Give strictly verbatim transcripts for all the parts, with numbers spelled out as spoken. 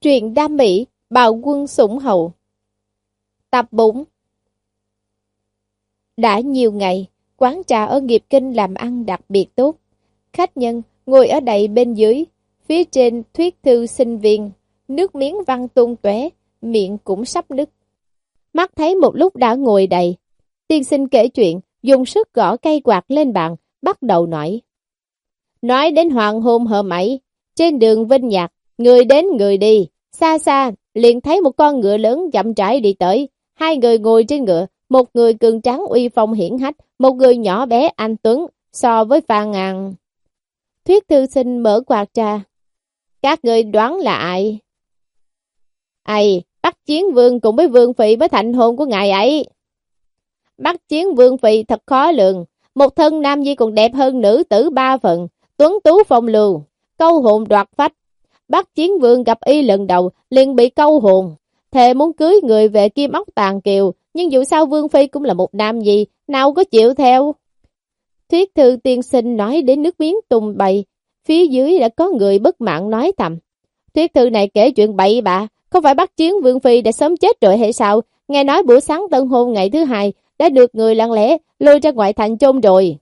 Truyện đam mỹ, bào quân sủng hậu. Tập bốn. Đã nhiều ngày, quán trà ở Nghiệp Kinh làm ăn đặc biệt tốt. Khách nhân ngồi ở đậy bên dưới, phía trên thuyết thư sinh viên, nước miếng văng tung tóe, miệng cũng sắp nứt. Mắt thấy một lúc đã ngồi đầy, tiên sinh kể chuyện, dùng sức gõ cây quạt lên bàn, bắt đầu nói. Nói đến hoàng hôn hôm ấy, trên đường Vinh Nhạc, người đến người đi, xa xa, liền thấy một con ngựa lớn chậm rãi đi tới, hai người ngồi trên ngựa, một người cường tráng uy phong hiển hách, một người nhỏ bé anh tuấn, so với Phan Ngàn. Thuyết thư sinh mở quạt trà. Các người đoán là ai? Ai, Bắc Chiến Vương cùng với Vương Phi với thành hôn của ngài ấy. Bắc Chiến Vương Phi thật khó lường, một thân nam nhi còn đẹp hơn nữ tử ba phần, tuấn tú phong lưu, câu hồn đoạt phách. Bắc Chiến Vương gặp y lần đầu liền bị câu hồn, thề muốn cưới người về Kim Ốc Tàng Kiều, nhưng dù sao Vương Phi cũng là một nam nhi, nào có chịu theo. Thuyết thư tiên sinh nói đến nước miếng tung bay, phía dưới đã có người bất mãn nói thầm. Thuyết thư này kể chuyện bậy bạ, không phải Bắc Chiến Vương Phi đã sớm chết rồi hay sao? Nghe nói buổi sáng tân hôn ngày thứ hai đã được người lặng lẽ lôi ra ngoại thành chôn rồi.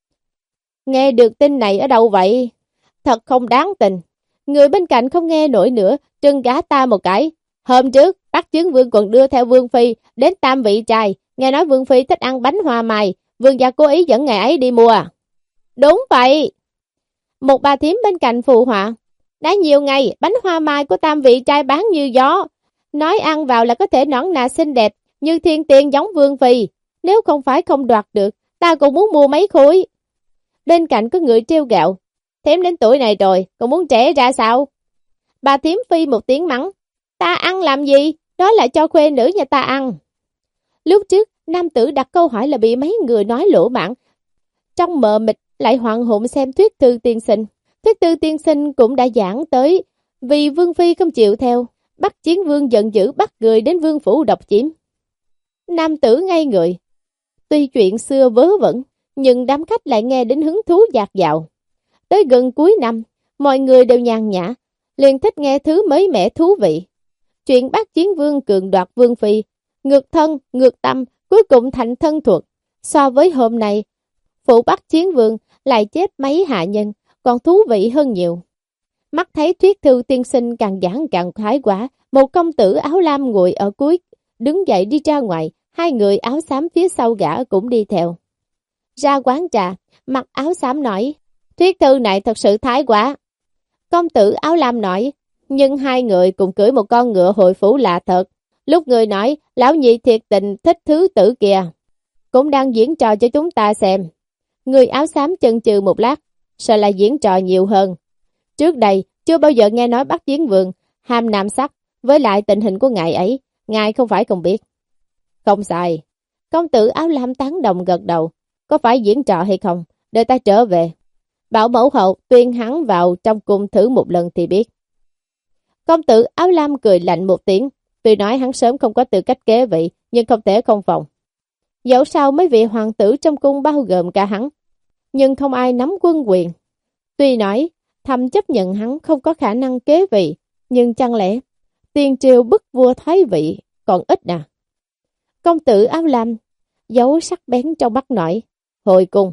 Nghe được tin này ở đâu vậy? Thật không đáng tin. Người bên cạnh không nghe nổi nữa, trừng gã ta một cái. Hôm trước, Bắc Chiến Vương còn đưa theo Vương Phi đến tam vị trai. Nghe nói Vương Phi thích ăn bánh hoa mai, Vương gia cố ý dẫn ngày ấy đi mua. Đúng vậy. Một bà thím bên cạnh phụ họa. Đã nhiều ngày, bánh hoa mai của tam vị trai bán như gió. Nói ăn vào là có thể nõn nà xinh đẹp, như thiên tiên giống Vương Phi. Nếu không phải không đoạt được, ta cũng muốn mua mấy khối. Bên cạnh có người trêu gạo. Thím đến tuổi này rồi, còn muốn trẻ ra sao? Bà thím phi một tiếng mắng. Ta ăn làm gì? Đó là cho khuê nữ nhà ta ăn. Lúc trước, nam tử đặt câu hỏi là bị mấy người nói lỗ mãn. Trong mờ mịt lại hoảng hồn xem thuyết thư tiên sinh. Thuyết thư tiên sinh cũng đã giảng tới. Vì Vương Phi không chịu theo, Bắc Chiến Vương giận dữ bắt người đến Vương Phủ độc chiếm. Nam tử ngây người. Tuy chuyện xưa vớ vẩn, nhưng đám khách lại nghe đến hứng thú dạt dào. Tới gần cuối năm, mọi người đều nhàn nhã, liền thích nghe thứ mới mẻ thú vị. Chuyện Bắc Chiến Vương cường đoạt Vương Phi, ngược thân, ngược tâm, cuối cùng thành thân thuộc. So với hôm nay, phụ Bắc Chiến Vương lại chết mấy hạ nhân, còn thú vị hơn nhiều. Mắt thấy thuyết thư tiên sinh càng giảng càng thái quá, một công tử áo lam ngồi ở cuối, đứng dậy đi ra ngoài, hai người áo xám phía sau gã cũng đi theo. Ra quán trà, mặc áo xám nói, thuyết thư này thật sự thái quá. Công tử áo lam nói, nhưng hai người cùng cưỡi một con ngựa hội phủ lạ thật. Lúc người nói, lão nhị thiệt tình thích thứ tử kìa, cũng đang diễn trò cho chúng ta xem. Người áo xám chần chừ một lát, sợ là diễn trò nhiều hơn. Trước đây, chưa bao giờ nghe nói Bắc Chiến Vương ham nam sắc, với lại tình hình của ngài ấy, ngài không phải không biết. Không sai. Công tử áo lam tán đồng gật đầu. Có phải diễn trò hay không? Đợi ta trở về. Bảo mẫu hậu tuyên hắn vào trong cung thử một lần thì biết. Công tử áo lam cười lạnh một tiếng. Tuy nói hắn sớm không có tư cách kế vị, nhưng không thể không phòng. Dẫu sao mấy vị hoàng tử trong cung bao gồm cả hắn, nhưng không ai nắm quân quyền. Tuy nói thầm chấp nhận hắn không có khả năng kế vị, nhưng chẳng lẽ tiền triều bức vua thoái vị còn ít à? Công tử áo lam giấu sắc bén trong mắt nói, hồi cung.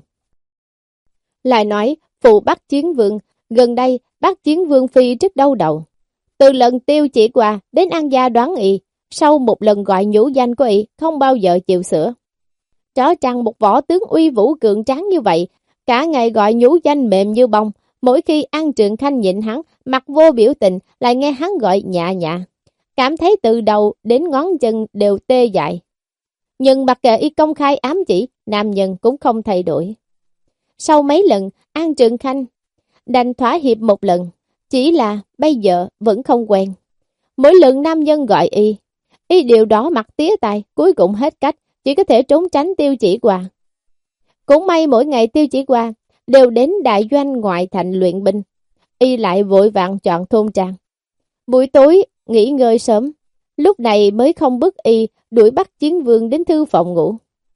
Lại nói, phụ Bắc Chiến Vương, gần đây Bắc Chiến Vương Phi rất đau đầu. Từ lần tiêu chỉ qua đến ăn gia đoán y, sau một lần gọi nhũ danh của y, không bao giờ chịu sửa. Rõ ràng một võ tướng uy vũ cường tráng như vậy, cả ngày gọi nhũ danh mềm như bông, mỗi khi An Trường Khanh nhịn hắn, mặt vô biểu tình, lại nghe hắn gọi nhạ nhạ. Cảm thấy từ đầu đến ngón chân đều tê dại. Nhưng mặc kệ y công khai ám chỉ, nam nhân cũng không thay đổi. Sau mấy lần, An Trường Khanh đành thỏa hiệp một lần, chỉ là bây giờ vẫn không quen. Mỗi lần nam nhân gọi y, y điều đó mặt tía tai, cuối cùng hết cách, chỉ có thể trốn tránh tiêu chỉ qua. Cũng may mỗi ngày tiêu chỉ qua, đều đến đại doanh ngoại thành luyện binh, y lại vội vàng chọn thôn trang. Buổi tối, nghỉ ngơi sớm, lúc này mới không bức y đuổi Bắc Chiến Vương đến thư phòng ngủ.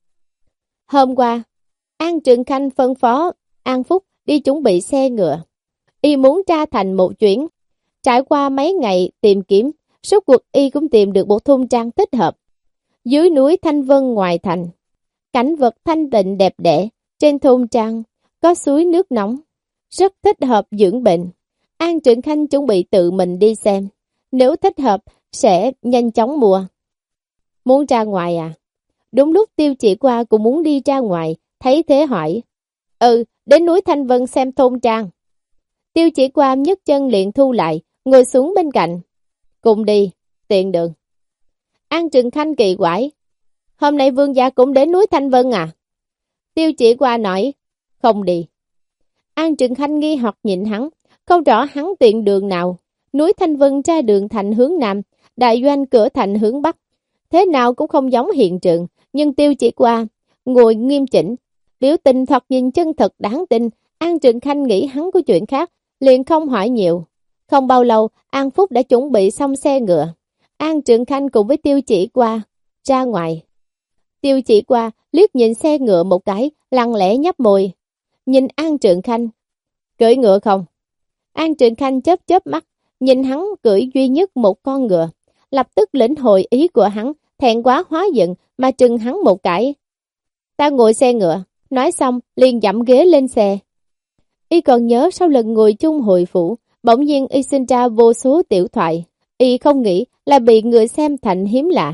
Hôm qua, An Trường Khanh phân phó An Phúc đi chuẩn bị xe ngựa. Y muốn ra thành một chuyến, Trải qua mấy ngày tìm kiếm, rốt cuộc y cũng tìm được một thôn trang thích hợp. Dưới núi Thanh Vân ngoài thành, cảnh vật thanh tịnh đẹp đẽ, trên thôn trang có suối nước nóng, rất thích hợp dưỡng bệnh. An Trượng Khanh chuẩn bị tự mình đi xem, nếu thích hợp sẽ nhanh chóng mua. Muốn ra ngoài à? Đúng lúc Tiêu Chỉ Qua cũng muốn đi ra ngoài, thấy thế hỏi. Ừ, đến núi Thanh Vân xem thôn trang. Tiêu Chỉ Qua nhấc chân liền thu lại, ngồi xuống bên cạnh. Cùng đi, tiện đường. An Trừng Khanh kỳ quái. Hôm nay vương gia cũng đến núi Thanh Vân à? Tiêu Chỉ Qua nói, không đi. An Trừng Khanh nghi hoặc nhìn hắn, không rõ hắn tiện đường nào. Núi Thanh Vân ra đường thành hướng nam, đại doanh cửa thành hướng bắc. Thế nào cũng không giống hiện trường, nhưng Tiêu Chỉ Qua ngồi nghiêm chỉnh, biểu tình thoạt nhìn chân thật đáng tin. An Trừng Khanh nghĩ hắn có chuyện khác, liền không hỏi nhiều. Không bao lâu, An Phúc đã chuẩn bị xong xe ngựa. An Trừng Khanh cùng với Tiêu Chỉ Qua ra ngoài. Tiêu Chỉ Qua liếc nhìn xe ngựa một cái, lặng lẽ nhấp môi. Nhìn An Trừng Khanh. Cưỡi ngựa không? An Trừng Khanh chớp chớp mắt, nhìn hắn cưỡi duy nhất một con ngựa. Lập tức lĩnh hội ý của hắn, thẹn quá hóa giận mà trừng hắn một cái. Ta ngồi xe ngựa. Nói xong, liền dẫm ghế lên xe. Y còn nhớ sau lần ngồi chung hội phủ, bỗng nhiên y sinh ra vô số tiểu thoại. Y không nghĩ là bị người xem thành hiếm lạ.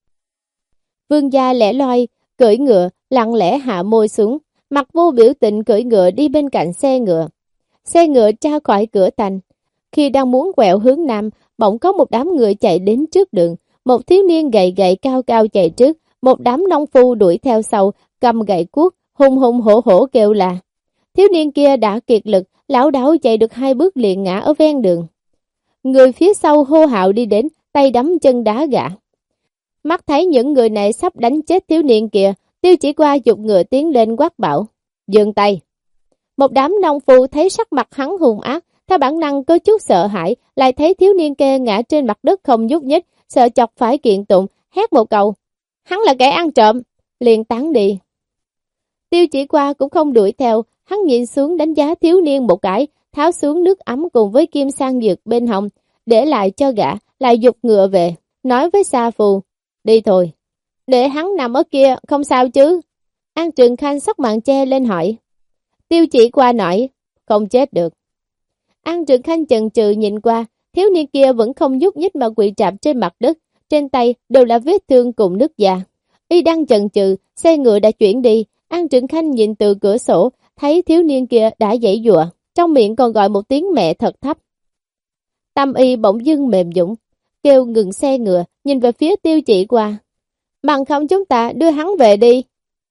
Vương gia lẻ loi, cưỡi ngựa, lặng lẽ hạ môi xuống, mặt vô biểu tình cưỡi ngựa đi bên cạnh xe ngựa. Xe ngựa ra khỏi cửa thành. Khi đang muốn quẹo hướng nam, bỗng có một đám người chạy đến trước đường. Một thiếu niên gầy gầy cao cao chạy trước, một đám nông phu đuổi theo sau, cầm gậy cuốc, hùng hùng hổ hổ kêu là. Thiếu niên kia đã kiệt lực, lão đảo chạy được hai bước liền ngã ở ven đường. Người phía sau hô hào đi đến, tay đấm chân đá gã. Mắt thấy những người này sắp đánh chết thiếu niên kia, Tiêu Chỉ Qua giục ngựa tiến lên quát bảo. Dừng tay. Một đám nông phu thấy sắc mặt hắn hung ác, theo bản năng có chút sợ hãi, lại thấy thiếu niên kia ngã trên mặt đất không nhúc nhích, sợ chọc phải kiện tụng, hét một câu. Hắn là kẻ ăn trộm, liền tán đi. Tiêu Chỉ Qua cũng không đuổi theo, hắn nhìn xuống đánh giá thiếu niên một cái, tháo xuống nước ấm cùng với kim sang dược bên hông, để lại cho gã, lại giục ngựa về, nói với Sa Phu, đi thôi, để hắn nằm ở kia, không sao chứ. An Trừng Khanh xốc màn che lên hỏi. Tiêu Chỉ Qua nói, không chết được. An Trừng Khanh chần chừ nhìn qua, thiếu niên kia vẫn không nhúc nhích mà quỳ trạp trên mặt đất, trên tay đều là vết thương cùng nước da. Y đang chần chừ, xe ngựa đã chuyển đi. An Trừng Khanh nhìn từ cửa sổ, thấy thiếu niên kia đã giãy giụa, trong miệng còn gọi một tiếng mẹ thật thấp. Tâm y bỗng dưng mềm dũng, kêu ngừng xe ngựa, nhìn về phía Tiêu Chỉ Qua. Bằng không chúng ta đưa hắn về đi.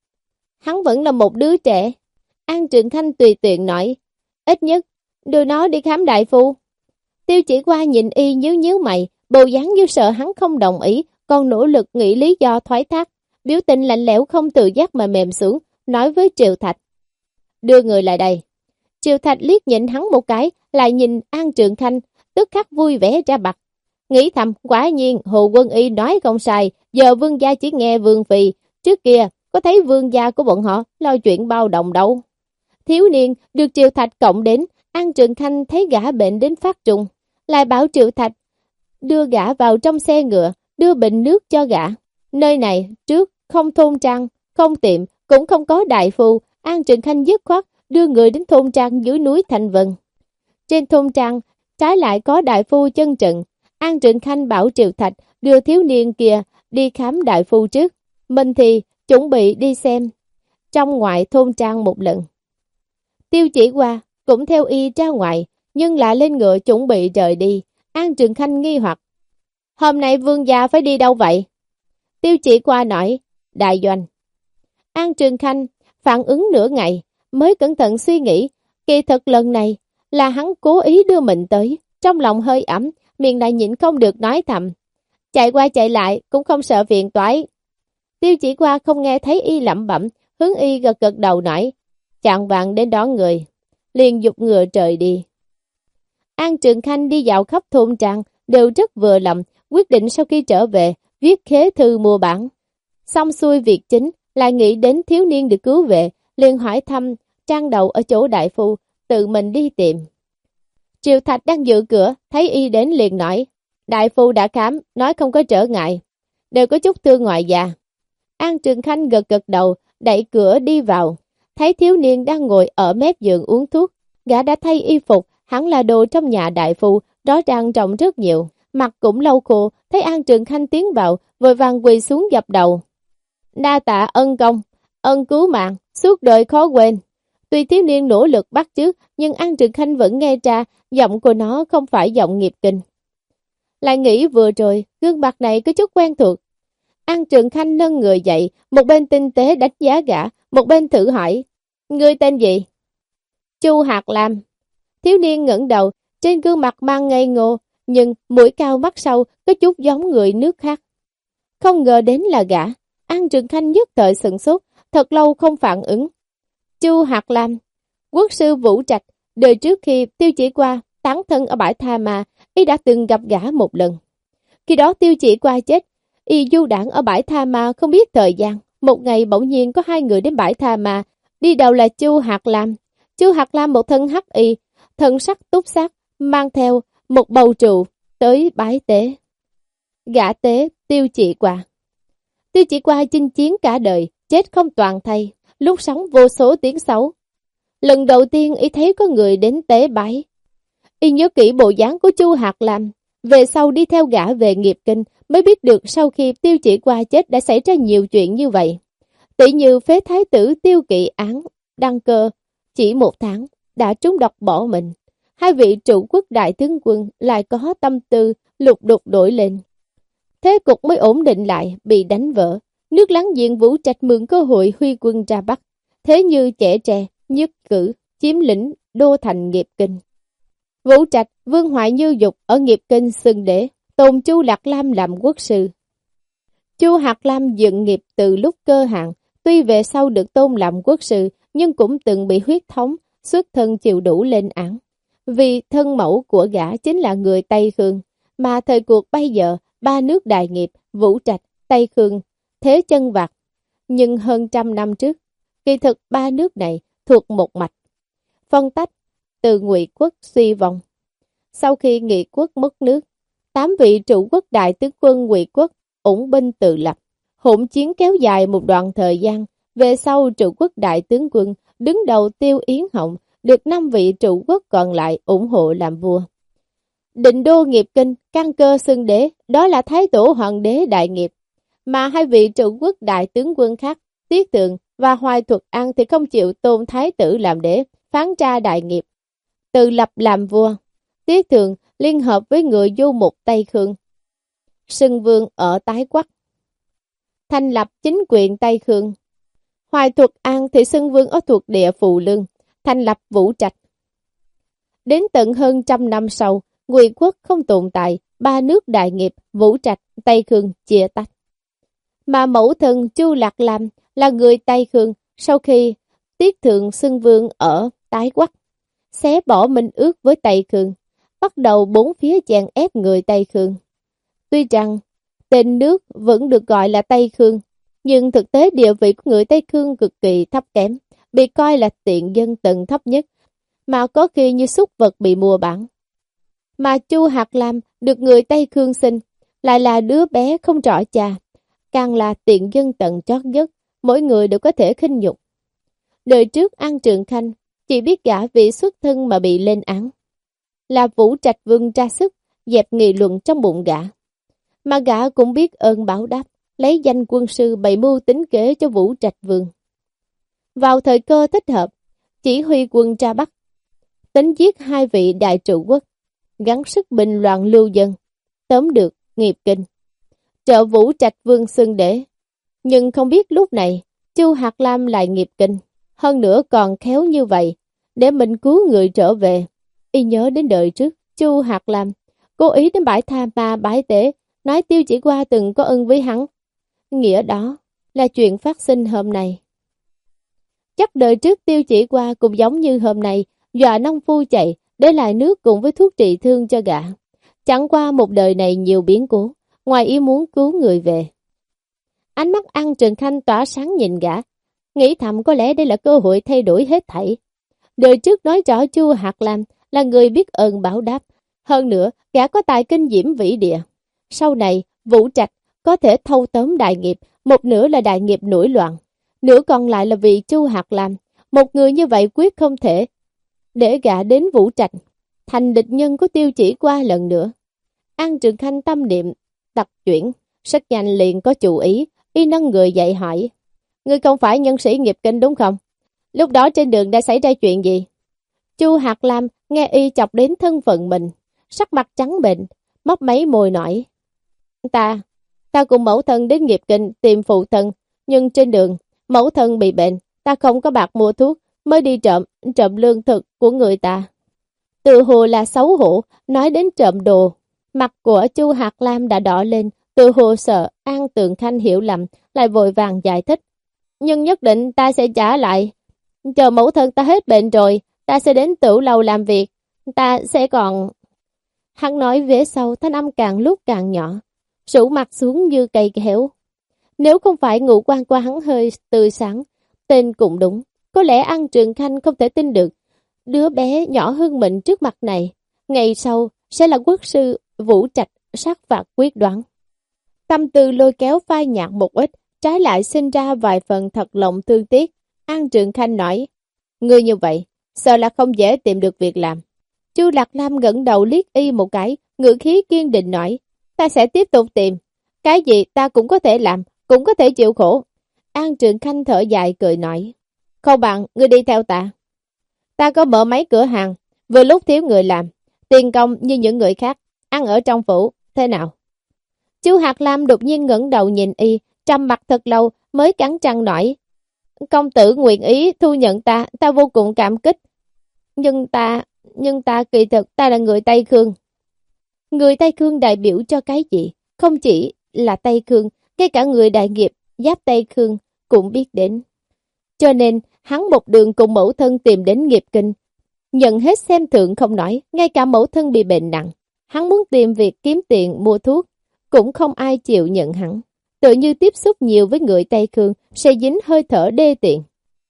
Hắn vẫn là một đứa trẻ. An Trừng Khanh tùy tiện nói, ít nhất đưa nó đi khám đại phu. Tiêu Chỉ Qua nhìn y nhíu nhíu mày, bộ dáng như sợ hắn không đồng ý, còn nỗ lực nghĩ lý do thoái thác. Biểu tình lạnh lẽo không tự giác mà mềm xuống, nói với Triệu Thạch. Đưa người lại đây. Triệu Thạch liếc nhìn hắn một cái, lại nhìn An Trừng Khanh, tức khắc vui vẻ ra mặt. Nghĩ thầm, quả nhiên Hồ Quân Y nói không sai, giờ vương gia chỉ nghe vương phi. Trước kia, có thấy vương gia của bọn họ lo chuyện bao đồng đâu. Thiếu niên được Triệu Thạch cộng đến, An Trừng Khanh thấy gã bệnh đến phát trùng, lại bảo Triệu Thạch đưa gã vào trong xe ngựa, đưa bình nước cho gã. Nơi này trước không thôn trang, không tiệm, cũng không có đại phu. An Trừng Khanh dứt khoát đưa người đến thôn trang dưới núi Thanh Vân. Trên thôn trang trái lại có đại phu chân trận. An Trừng Khanh bảo Triệu Thạch đưa thiếu niên kia đi khám đại phu trước, mình thì chuẩn bị đi xem trong ngoại thôn trang một lần. Tiêu Chỉ Qua cũng theo y ra ngoài, nhưng lại lên ngựa chuẩn bị rời đi. An Trừng Khanh nghi hoặc, hôm nay vương gia phải đi đâu vậy? Tiêu Chỉ Qua nói, đại doanh. An Trừng Khanh phản ứng nửa ngày, mới cẩn thận suy nghĩ, kỳ thật lần này là hắn cố ý đưa mình tới, trong lòng hơi ẩm, miệng lại nhịn không được nói thầm. Chạy qua chạy lại cũng không sợ phiền toái. Tiêu Chỉ Qua không nghe thấy y lẩm bẩm, hướng y gật gật đầu nói, chạng vạng đến đón người, liền dục ngựa trời đi. An Trừng Khanh đi dạo khắp thôn trang, đều rất vừa lòng, quyết định sau khi trở về, viết khế thư mua bán. Xong xuôi việc chính, lại nghĩ đến thiếu niên được cứu về, liền hỏi thăm trang đầu ở chỗ đại phu, tự mình đi tìm. Triều Thạch đang giữ cửa, thấy y đến liền nói, đại phu đã khám, nói không có trở ngại, đều có chút thương ngoại già. An Trường Khanh gật gật đầu, đẩy cửa đi vào, thấy thiếu niên đang ngồi ở mép giường uống thuốc, gã đã thay y phục, hẳn là đồ trong nhà đại phu, rõ ràng trọng rất nhiều, mặt cũng lâu khô, thấy An Trường Khanh tiến vào, vội vàng quỳ xuống dập đầu. Đa tạ ân công, ân cứu mạng, suốt đời khó quên. Tuy thiếu niên nỗ lực bắt chước, nhưng An Trường Khanh vẫn nghe ra giọng của nó không phải giọng nghiệp kinh. Lại nghĩ vừa rồi, gương mặt này có chút quen thuộc. An Trường Khanh nâng người dậy, một bên tinh tế đánh giá gã, một bên thử hỏi, ngươi tên gì? Chu Hạt Lam. Thiếu niên ngẩng đầu, trên gương mặt mang ngây ngô, nhưng mũi cao mắt sâu có chút giống người nước khác. Không ngờ đến là gã, An Trường Khanh nhất thời sửng sốt, thật lâu không phản ứng. Chu Hạt Lam, quốc sư Vũ Trạch, đời trước khi Tiêu Chỉ qua tán thân ở bãi Tha Ma, y đã từng gặp gã một lần. Khi đó Tiêu Chỉ qua chết, y du đảng ở bãi Tha Ma không biết thời gian. Một ngày bỗng nhiên có hai người đến bãi Tha Ma, đi đầu là Chu Hạt Lam. Chu Hạt Lam một thân hắc y, thân sắc túc sắc, mang theo một bầu trụ tới bái tế. Gã tế Tiêu Chỉ qua. Tiêu Chỉ qua chinh chiến cả đời, chết không toàn thây, lúc sống vô số tiếng xấu. Lần đầu tiên y thấy có người đến tế bái. Y nhớ kỹ bộ dáng của Chu Hạt Lam, về sau đi theo gã về nghiệp kinh, mới biết được sau khi Tiêu Chỉ qua chết đã xảy ra nhiều chuyện như vậy. Tỷ như phế thái tử Tiêu Kỵ án, đăng cơ, chỉ một tháng, đã trúng độc bỏ mình. Hai vị trụ quốc đại tướng quân lại có tâm tư lục đục đổi lên. Thế cục mới ổn định lại, bị đánh vỡ. Nước láng giềng Vũ Trạch mượn cơ hội huy quân ra Bắc. Thế như trẻ tre, nhất cử, chiếm lĩnh, đô thành nghiệp kinh. Vũ Trạch, Vương Hoại Như Dục ở nghiệp kinh xưng đế, tôn Chu Lạc Lam làm quốc sư. Chu Hạt Lam dựng nghiệp từ lúc cơ hạng, tuy về sau được tôn làm quốc sư, nhưng cũng từng bị huyết thống, xuất thân chịu đủ lên án. Vì thân mẫu của gã chính là người Tây Khương, mà thời cuộc bây giờ, ba nước đại nghiệp, Vũ Trạch, Tây Khương, thế chân vạc. Nhưng hơn trăm năm trước, kỳ thực ba nước này thuộc một mạch. Phân tách, từ Ngụy quốc suy vong. Sau khi Nghị quốc mất nước, tám vị trụ quốc đại tướng quân Ngụy quốc ủng binh tự lập. Hỗn chiến kéo dài một đoạn thời gian, về sau trụ quốc đại tướng quân đứng đầu Tiêu Yến Hồng, được năm vị trụ quốc còn lại ủng hộ làm vua. Định đô nghiệp kinh, căn cơ xưng đế, đó là Thái tổ Hoàng đế đại nghiệp. Mà hai vị trụ quốc đại tướng quân khác, Tiết Tường và Hoài Thuật An thì không chịu tôn Thái tử làm đế, phán tra đại nghiệp. Tự lập làm vua, Tiết Tường liên hợp với người du mục Tây Khương, xưng vương ở Tái Quắc, thành lập chính quyền Tây Khương. Hoài Thuật An thì xưng vương ở thuộc địa Phù Lương, thành lập Vũ Trạch. Đến tận hơn trăm năm sau, Ngụy quốc không tồn tại, ba nước đại nghiệp, Vũ Trạch, Tây Khương chia tách. Mà mẫu thân Chu Lạc Lam là người Tây Khương, sau khi Tiết Thượng xưng vương ở Tái Quắc, xé bỏ minh ước với Tây Khương, bắt đầu bốn phía chèn ép người Tây Khương. Tuy rằng tên nước vẫn được gọi là Tây Khương, nhưng thực tế địa vị của người Tây Khương cực kỳ thấp kém, bị coi là tiện dân tầng thấp nhất, mà có khi như súc vật bị mua bán. Mà Chu Hạt Lam được người Tây Khương sinh, lại là đứa bé không rõ cha, càng là tiện dân tầng chót nhất, mỗi người đều có thể khinh nhục. Đời trước An Trường Khanh chỉ biết gã vì xuất thân mà bị lên án, là Vũ Trạch Vương ra sức dẹp nghị luận trong bụng gã. Mà gã cũng biết ơn báo đáp, lấy danh quân sư bày mưu tính kế cho Vũ Trạch Vương. Vào thời cơ thích hợp, chỉ huy quân ra Bắc, tính giết hai vị đại trụ quốc, gắng sức bình loạn lưu dân, tóm được nghiệp kinh, trợ Vũ Trạch Vương xưng đế. Nhưng không biết lúc này, Chu Hạt Lam lại nghiệp kinh, hơn nữa còn khéo như vậy, để mình cứu người trở về. Y nhớ đến đời trước, Chu Hạt Lam cố ý đến bãi Tha Ma bái tế, nói Tiêu Chỉ qua từng có ân với hắn. Nghĩa đó là chuyện phát sinh hôm nay. Chắc đời trước Tiêu Chỉ qua cũng giống như hôm nay, dọa nông phu chạy, để lại nước cùng với thuốc trị thương cho gã. Chẳng qua một đời này nhiều biến cố, ngoài ý muốn cứu người về. Ánh mắt An Trường Khanh tỏa sáng nhìn gã, nghĩ thầm có lẽ đây là cơ hội thay đổi hết thảy. Đời trước nói rõ Chu Hạt Lam là người biết ơn báo đáp. Hơn nữa, gã có tài kinh diễm vĩ địa. Sau này, Vũ Trạch có thể thâu tóm đại nghiệp, một nửa là đại nghiệp nổi loạn, nửa còn lại là vì Chu Hạc Lam. Một người như vậy quyết không thể để gã đến Vũ Trạch, thành địch nhân của Tiêu Chỉ qua lần nữa. An Trường Khanh tâm niệm tật chuyển, rất nhanh liền có chủ ý, y nâng người dậy hỏi: Ngươi không phải nhân sĩ nghiệp kinh đúng không? Lúc đó trên đường đã xảy ra chuyện gì? Chu Hạc Lam nghe y chọc đến thân phận mình, sắc mặt trắng bệnh, mấp máy môi nói: Ta, ta cùng mẫu thân đến nghiệp kinh tìm phụ thân, nhưng trên đường, mẫu thân bị bệnh, ta không có bạc mua thuốc, mới đi trộm, trộm lương thực của người ta. Tự hồ là xấu hổ, nói đến trộm đồ. Mặt của Chu Hạc Lam đã đỏ lên, tự hồ sợ An Tường Khanh hiểu lầm, lại vội vàng giải thích. Nhưng nhất định ta sẽ trả lại. Chờ mẫu thân ta hết bệnh rồi, ta sẽ đến tửu lầu làm việc. Ta sẽ còn... Hắn nói vế sau, thanh âm càng lúc càng nhỏ, rũ mặt xuống như cây kéo. Nếu không phải ngũ quan qua hắn hơi tươi sáng, tên cũng đúng. Có lẽ An Trường Khanh không thể tin được đứa bé nhỏ hơn mình trước mặt này, ngày sau sẽ là quốc sư Vũ Trạch sát phạt quyết đoán. Tâm tư lôi kéo phai nhạt một ít, trái lại sinh ra vài phần thật lòng thương tiếc. An Trường Khanh nói: Ngươi như vậy, sợ là không dễ tìm được việc làm. Chu Lạc Lam ngẩng đầu liếc y một cái, ngữ khí kiên định nói: Ta sẽ tiếp tục tìm. Cái gì ta cũng có thể làm, cũng có thể chịu khổ. An Trường Khanh thở dài cười nói: Không bằng ngươi đi theo ta. Ta có mở mấy cửa hàng, vừa lúc thiếu người làm, tiền công như những người khác, ăn ở trong phủ, thế nào? Chu Hạc Lam đột nhiên ngẩng đầu nhìn y, trầm mặt thật lâu mới cắn răng nói: Công tử nguyện ý thu nhận ta, ta vô cùng cảm kích. Nhưng ta, nhưng ta kỳ thực ta là người Tây Khương. Người Tây Khương đại biểu cho cái gì? Không chỉ là Tây Khương, ngay cả người đại nghiệp giáp Tây Khương cũng biết đến. Cho nên, hắn một đường cùng mẫu thân tìm đến nghiệp kinh. Nhận hết xem thượng không nói, ngay cả mẫu thân bị bệnh nặng. Hắn muốn tìm việc kiếm tiền mua thuốc, cũng không ai chịu nhận hắn. Tự như tiếp xúc nhiều với người Tây Khương sẽ dính hơi thở đê tiện.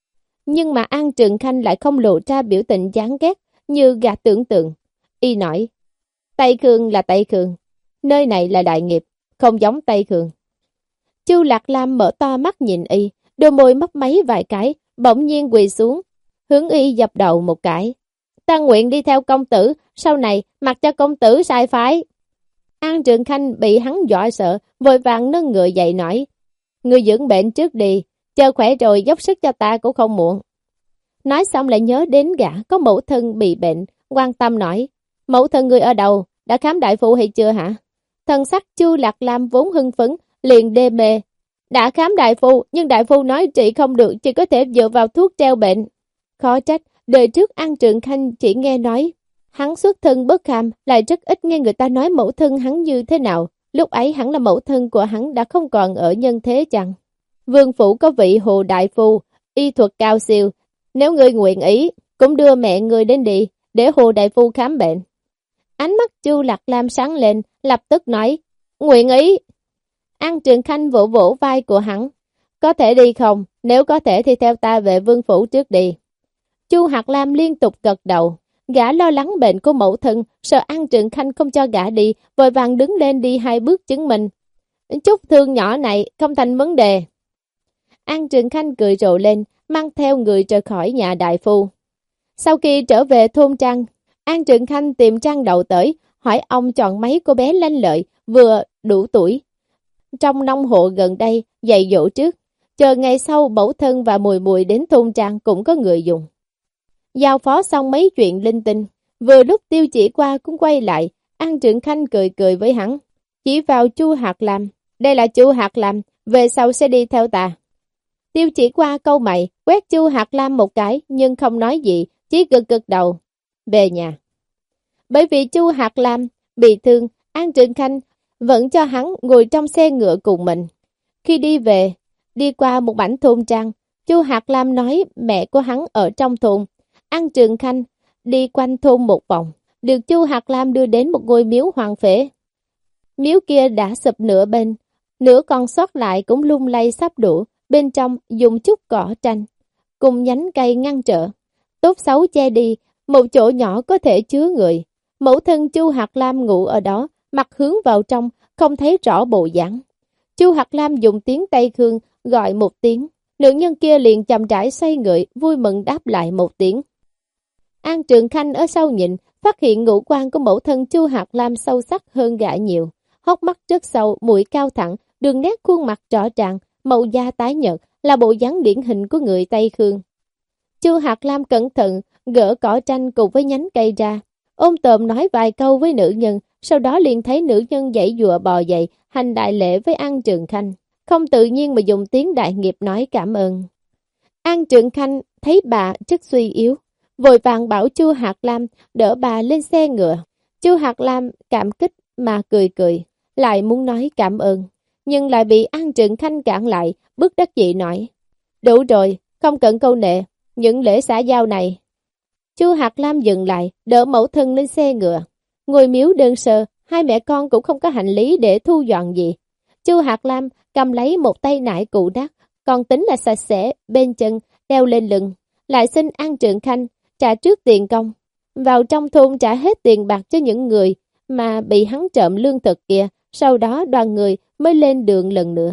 Nhưng mà An Trường Khanh lại không lộ ra biểu tình chán ghét như gã tưởng tượng. Y nói: Tây Khương là Tây Khương, nơi này là đại nghiệp, không giống Tây Khương. Chu Lạc Lam mở to mắt nhìn y, đôi môi mấp máy vài cái, bỗng nhiên quỳ xuống, hướng y dập đầu một cái. Ta nguyện đi theo công tử, sau này mặc cho công tử sai phái. An Trường Khanh bị hắn dọa sợ, vội vàng nâng người dậy nói: Ngươi dưỡng bệnh trước đi, chờ khỏe rồi dốc sức cho ta cũng không muộn. Nói xong lại nhớ đến gã có mẫu thân bị bệnh, quan tâm nói: Mẫu thân ngươi ở đâu, đã khám đại phu hay chưa hả? Thần sắc Chu Lạc Lam vốn hưng phấn, liền đê mê. Đã khám đại phu, nhưng đại phu nói trị không được, chỉ có thể dựa vào thuốc treo bệnh. Khó trách, đời trước An Trường Khanh chỉ nghe nói hắn xuất thân bất kham, lại rất ít nghe người ta nói mẫu thân hắn như thế nào. Lúc ấy hắn là mẫu thân của hắn đã không còn ở nhân thế chăng? Vương phủ có vị Hồ đại phu, y thuật cao siêu. Nếu ngươi nguyện ý, cũng đưa mẹ ngươi đến đi, để Hồ đại phu khám bệnh. Ánh mắt Chu Lạc Lam sáng lên, lập tức nói: Nguyện ý. An Trường Khanh vỗ vỗ vai của hắn: Có thể đi không? Nếu có thể thì theo ta về vương phủ trước đi. Chu Hạc Lam liên tục gật đầu. Gã lo lắng bệnh của mẫu thân, sợ An Trường Khanh không cho gã đi, vội vàng đứng lên đi hai bước chứng minh. Chút thương nhỏ này không thành vấn đề. An Trường Khanh cười rộ lên, mang theo người rời khỏi nhà đại phu. Sau khi trở về thôn trang, An Trường Khanh tìm Trang Đậu tới, hỏi ông chọn mấy cô bé lanh lợi, vừa đủ tuổi. Trong nông hộ gần đây, dạy dỗ trước, chờ ngày sau mẫu thân và mùi mùi đến thôn trang cũng có người dùng. Giao phó xong mấy chuyện linh tinh, vừa lúc Tiêu Chỉ qua cũng quay lại, An Trường Khanh cười cười với hắn, chỉ vào Chu Hạc Lam: Đây là Chu Hạc Lam, về sau sẽ đi theo ta. Tiêu Chỉ qua câu mày, quét Chu Hạc Lam một cái, nhưng không nói gì, chỉ gật gật đầu, về nhà. Bởi vì Chu Hạc Lam bị thương, An Trường Khanh vẫn cho hắn ngồi trong xe ngựa cùng mình. Khi đi về, đi qua một mảnh thôn trang, Chu Hạc Lam nói mẹ của hắn ở trong thôn. An Trường Khanh đi quanh thôn một vòng, được Chu Hạc Lam đưa đến một ngôi miếu hoang phế. Miếu kia đã sụp nửa bên, nửa còn sót lại cũng lung lay sắp đổ, bên trong dùng chút cỏ tranh, cùng nhánh cây ngăn trở. Tốt xấu che đi, một chỗ nhỏ có thể chứa người. Mẫu thân Chu Hạt Lam ngủ ở đó, mặt hướng vào trong, không thấy rõ bộ dáng. Chu Hạt Lam dùng tiếng Tây Khương gọi một tiếng, nữ nhân kia liền chậm rãi xoay người, vui mừng đáp lại một tiếng. An Trường Khanh ở sau nhìn, phát hiện ngũ quan của mẫu thân Chu Hạt Lam sâu sắc hơn gã nhiều. Hốc mắt rất sâu, mũi cao thẳng, đường nét khuôn mặt rõ ràng, màu da tái nhợt, là bộ dáng điển hình của người Tây Khương. Chu Hạt Lam cẩn thận gỡ cỏ tranh cùng với nhánh cây ra, ôm tồm nói vài câu với nữ nhân, sau đó liền thấy nữ nhân giãy giụa bò dậy, hành đại lễ với An Trường Khanh, không tự nhiên mà dùng tiếng đại nghiệp nói cảm ơn. An Trường Khanh thấy bà rất suy yếu, vội vàng bảo Chu Hạt Lam đỡ bà lên xe ngựa. Chu Hạt Lam cảm kích mà cười cười, lại muốn nói cảm ơn, nhưng lại bị An Trường Khanh cản lại, bức đắc dĩ nói: đủ rồi, không cần câu nệ, những lễ xã giao này. Chu Hạt Lam dừng lại, đỡ mẫu thân lên xe ngựa. Ngôi miếu đơn sơ, hai mẹ con cũng không có hành lý để thu dọn gì. Chu Hạt Lam cầm lấy một tay nải cũ nát, còn tính là sạch sẽ, bên chân đeo lên lưng, lại xin An Trường Khanh trả trước tiền công, vào trong thôn trả hết tiền bạc cho những người mà bị hắn trộm lương thực kia, sau đó đoàn người mới lên đường lần nữa.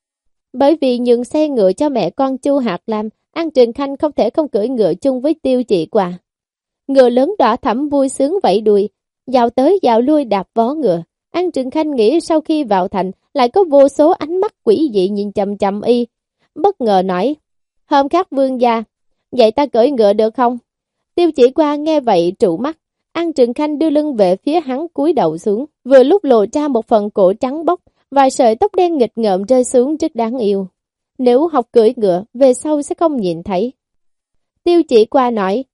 Bởi vì nhường xe ngựa cho mẹ con Chu Hạt Lam, An Trường Khanh không thể không cưỡi ngựa chung với Tiêu Chỉ Qua. Ngựa lớn đỏ thẫm vui sướng vẫy đuôi, dạo tới dạo lui đạp vó ngựa. An Trường Khanh nghĩ sau khi vào thành lại có vô số ánh mắt quỷ dị nhìn chằm chằm y, bất ngờ nói: hôm khác vương gia, vậy ta cưỡi ngựa được không? Tiêu Chỉ Qua nghe vậy trụ mắt. An Trường Khanh đưa lưng về phía hắn, cúi đầu xuống, vừa lúc lộ ra một phần cổ trắng bóc, vài sợi tóc đen nghịch ngợm rơi xuống rất đáng yêu. Nếu học cưỡi ngựa, về sau sẽ không nhìn thấy. Tiêu Chỉ Qua nói: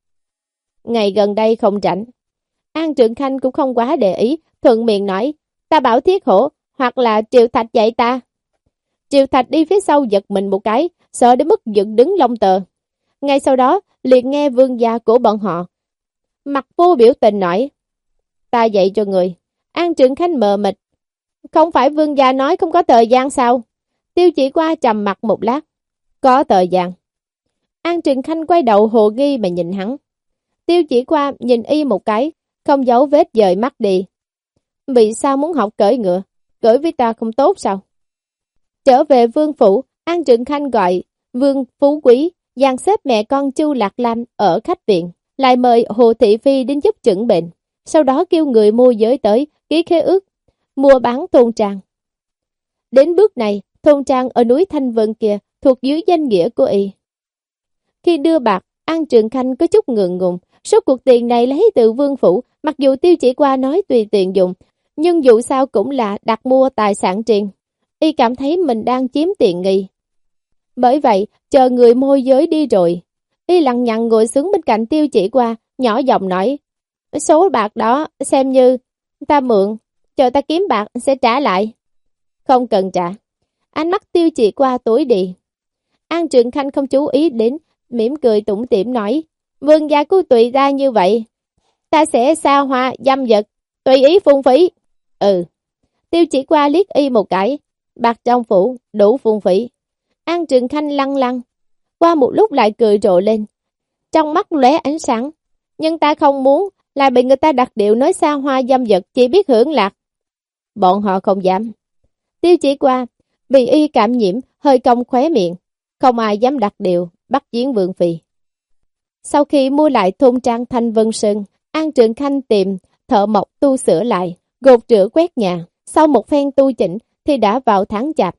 ngày gần đây không rảnh. An Trường Khanh cũng không quá để ý, thuận miệng nói: ta bảo Thiết Hổ hoặc là Triệu Thạch dạy ta. Triệu Thạch đi phía sau giật mình một cái, sợ đến mức dựng đứng lông tờ. Ngay sau đó liền nghe vương gia của bọn họ mặt vô biểu tình nói: ta dạy cho người. An Trường Khanh mờ mịt: không phải vương gia nói không có thời gian sao? Tiêu Chỉ Qua trầm mặt một lát: có thời gian. An Trường Khanh quay đầu hồ nghi mà nhìn hắn. Tiêu Chỉ Qua nhìn y một cái, không giấu vết dời mắt đi. Vì sao muốn học cưỡi ngựa? Cưỡi với ta không tốt sao? Trở về vương phủ, An Trường Khanh gọi Vương Phú Quý dàn xếp mẹ con Chu Lạc Lam ở khách viện, lại mời Hồ Thị Phi đến giúp chẩn bệnh, sau đó kêu người mua giới tới ký khế ước mua bán thôn trang. Đến bước này, thôn trang ở núi Thanh Vân kia thuộc dưới danh nghĩa của y. Khi đưa bạc, An Trường Khanh có chút ngượng ngùng, số cuộc tiền này lấy từ vương phủ, mặc dù Tiêu Chỉ Qua nói tùy tiện dùng, nhưng dù sao cũng là đặt mua tài sản riêng. Y cảm thấy mình đang chiếm tiện nghi. Bởi vậy, chờ người môi giới đi rồi, y lặng nhặng ngồi xuống bên cạnh Tiêu Chỉ Qua, nhỏ giọng nói: số bạc đó xem như ta mượn, chờ ta kiếm bạc sẽ trả lại. Không cần trả. Ánh mắt Tiêu Chỉ Qua tối đi. An Trường Khanh không chú ý đến, mỉm cười tủm tỉm nói: vương gia cứ tùy ra như vậy, ta sẽ xa hoa dâm dật, tùy ý phung phí. Ừ. Tiêu Chỉ Qua liếc y một cái: bạc trong phủ đủ phung phí. An Trường Khanh lăng lăng, qua một lúc lại cười rộ lên, trong mắt lóe ánh sáng: nhưng ta không muốn lại bị người ta đặt điệu nói xa hoa dâm dật, chỉ biết hưởng lạc. Bọn họ không dám. Tiêu Chỉ Qua bị y cảm nhiễm, hơi cong khóe miệng, không ai dám đặt điệu bắt chiến vương phi. Sau khi mua lại thôn trang Thanh Vân Sơn, An Trường Khanh tìm thợ mộc tu sửa lại, gột rửa quét nhà. Sau một phen tu chỉnh thì đã vào tháng chạp.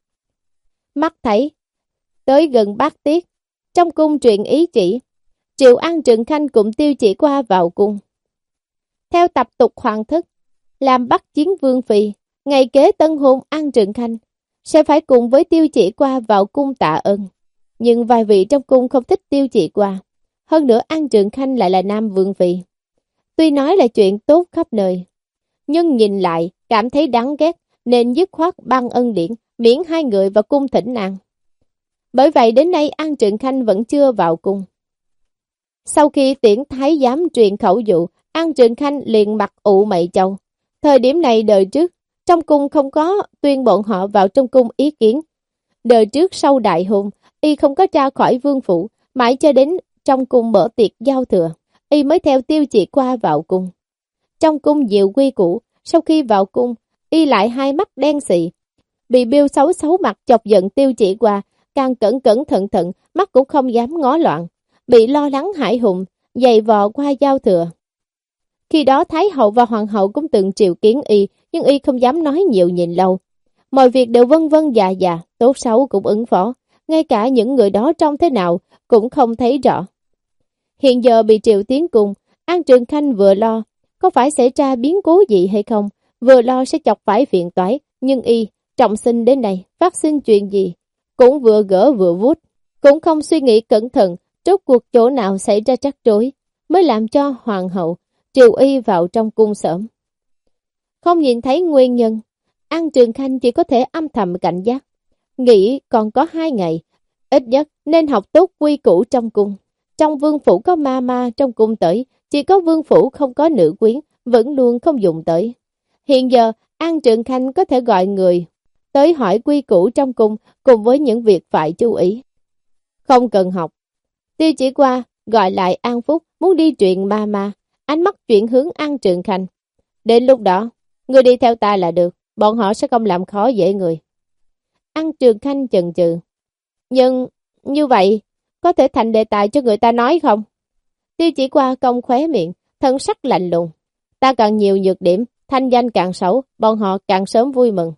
Mắt thấy tới gần bát tiết, trong cung truyền ý chỉ, triệu An Trường Khanh cũng Tiêu Chỉ Qua vào cung. Theo tập tục hoàng thất, làm bắt chiến vương phi, ngày kế tân hôn An Trường Khanh sẽ phải cùng với Tiêu Chỉ Qua vào cung tạ ơn. Nhưng vài vị trong cung không thích Tiêu Chỉ Qua, hơn nữa An Trường Khanh lại là nam vương phi. Tuy nói là chuyện tốt khắp nơi, nhưng nhìn lại cảm thấy đáng ghét, nên dứt khoát băng ân điển, miễn hai người vào cung thỉnh an. Bởi vậy đến nay An Trường Khanh vẫn chưa vào cung. Sau khi tiễn thái giám truyền khẩu dụ, An Trường Khanh liền mặc ụ mậy châu. Thời điểm này đời trước, trong cung không có tuyên bọn họ vào trong cung ý kiến. Đời trước sau đại hôn, y không có ra khỏi vương phủ, mãi cho đến trong cung mở tiệc giao thừa, y mới theo Tiêu Chỉ Qua vào cung. Trong cung nhiều quy củ, sau khi vào cung, y lại hai mắt đen xị. Bị Biêu xấu xấu mặt chọc giận Tiêu Chỉ Qua, càng cẩn cẩn thận thận, mắt cũng không dám ngó loạn. Bị lo lắng hãi hùng, giày vò qua giao thừa. Khi đó Thái hậu và Hoàng hậu cũng từng triệu kiến y, nhưng y không dám nói nhiều nhìn lâu. Mọi việc đều vân vân dạ dạ, tốt xấu cũng ứng phó. Ngay cả những người đó trông thế nào cũng không thấy rõ. Hiện giờ bị triệu tiến cùng, An Trường Khanh vừa lo, có phải xảy ra biến cố gì hay không, vừa lo sẽ chọc phải phiền toái, nhưng y, trọng sinh đến đây, phát sinh chuyện gì, cũng vừa gỡ vừa vuốt, cũng không suy nghĩ cẩn thận, rốt cuộc chỗ nào xảy ra rắc rối, mới làm cho Hoàng hậu triệu y vào trong cung sớm. Không nhìn thấy nguyên nhân, An Trường Khanh chỉ có thể âm thầm cảnh giác, nghĩ còn có hai ngày, ít nhất nên học tốt quy củ trong cung. Trong vương phủ có ma ma trong cung tới, chỉ có vương phủ không có nữ quyến, vẫn luôn không dùng tới. Hiện giờ, An Trường Khanh có thể gọi người tới hỏi quy củ trong cung cùng với những việc phải chú ý. Không cần học. Tiêu Chỉ Qua gọi lại An Phúc muốn đi chuyện ma ma, ánh mắt chuyển hướng An Trường Khanh. Đến lúc đó, người đi theo ta là được, bọn họ sẽ không làm khó dễ người. An Trường Khanh chần chừ. Nhưng, như vậy, có thể thành đề tài cho người ta nói không? Tiêu Chỉ Qua cong khóe miệng, thân sắc lạnh lùng. Ta càng nhiều nhược điểm, thanh danh càng xấu, bọn họ càng sớm vui mừng.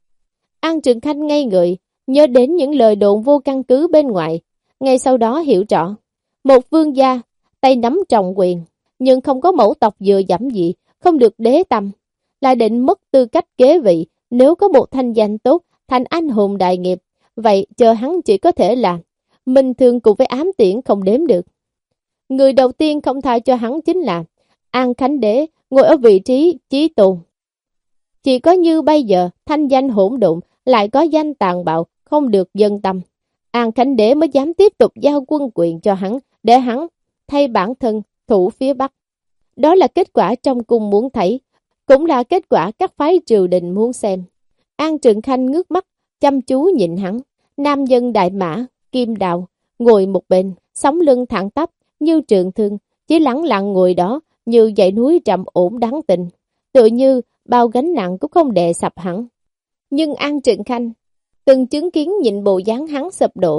An Trường Khanh ngây người, nhớ đến những lời đồn vô căn cứ bên ngoài. Ngay sau đó hiểu rõ. Một vương gia, tay nắm trọng quyền, nhưng không có mẫu tộc dựa dẫm gì, không được đế tâm, là định mất tư cách kế vị. Nếu có một thanh danh tốt, thành anh hùng đại nghiệp, vậy chờ hắn chỉ có thể là Minh Thương cùng với ám tiễn không đếm được. Người đầu tiên không tha cho hắn chính là An Khánh Đế, ngồi ở vị trí chí tôn. Chỉ có như bây giờ, thanh danh hỗn độn, lại có danh tàn bạo, không được dân tâm. An Khánh Đế mới dám tiếp tục giao quân quyền cho hắn, để hắn thay bản thân thủ phía Bắc. Đó là kết quả trong cung muốn thấy, cũng là kết quả các phái triều đình muốn xem. An Trường Khanh ngước mắt, chăm chú nhìn hắn. Nam nhân đại mã, kim đào, ngồi một bên, sóng lưng thẳng tắp như trường thương, chỉ lẳng lặng ngồi đó như dãy núi trầm ổn đáng tình. Tự như bao gánh nặng cũng không đè sập hắn. Nhưng An Trường Khanh từng chứng kiến nhịn bộ dáng hắn sụp đổ.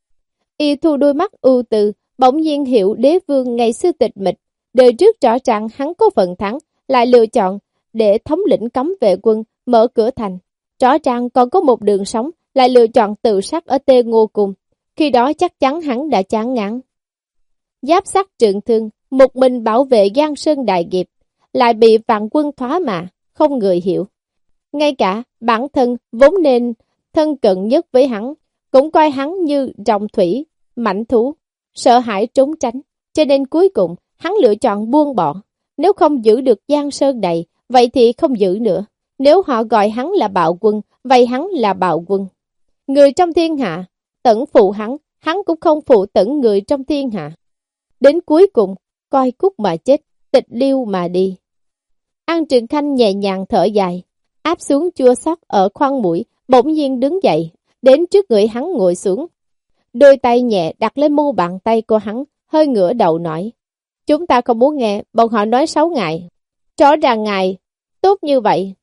Y thu đôi mắt ưu tư, bỗng nhiên hiểu đế vương ngày xưa tịch mịch, đời trước rõ ràng hắn có phần thắng, lại lựa chọn để thống lĩnh cấm vệ quân mở cửa thành. Rõ ràng còn có một đường sống, lại lựa chọn tự sát ở Tê Ngô Cung. Khi đó chắc chắn hắn đã chán ngán. Giáp sắc trượng thương, một mình bảo vệ Giang Sơn đại nghiệp, lại bị vạn quân thoá mạ, không người hiểu. Ngay cả bản thân vốn nên thân cận nhất với hắn, cũng coi hắn như rồng thủy, mãnh thú, sợ hãi trốn tránh. Cho nên cuối cùng, hắn lựa chọn buông bỏ. Nếu không giữ được Giang Sơn này, vậy thì không giữ nữa. Nếu họ gọi hắn là bạo quân, vậy hắn là bạo quân. Người trong thiên hạ, tẩn phụ hắn, hắn cũng không phụ tẩn người trong thiên hạ. Đến cuối cùng, coi cúc mà chết, tịch liêu mà đi. An Trường Khanh nhẹ nhàng thở dài, áp xuống chua xót ở khoang mũi, bỗng nhiên đứng dậy, đến trước người hắn ngồi xuống. Đôi tay nhẹ đặt lên mu bàn tay của hắn, hơi ngửa đầu nói. Chúng ta không muốn nghe, bọn họ nói xấu ngài. Rõ ràng ngài, tốt như vậy.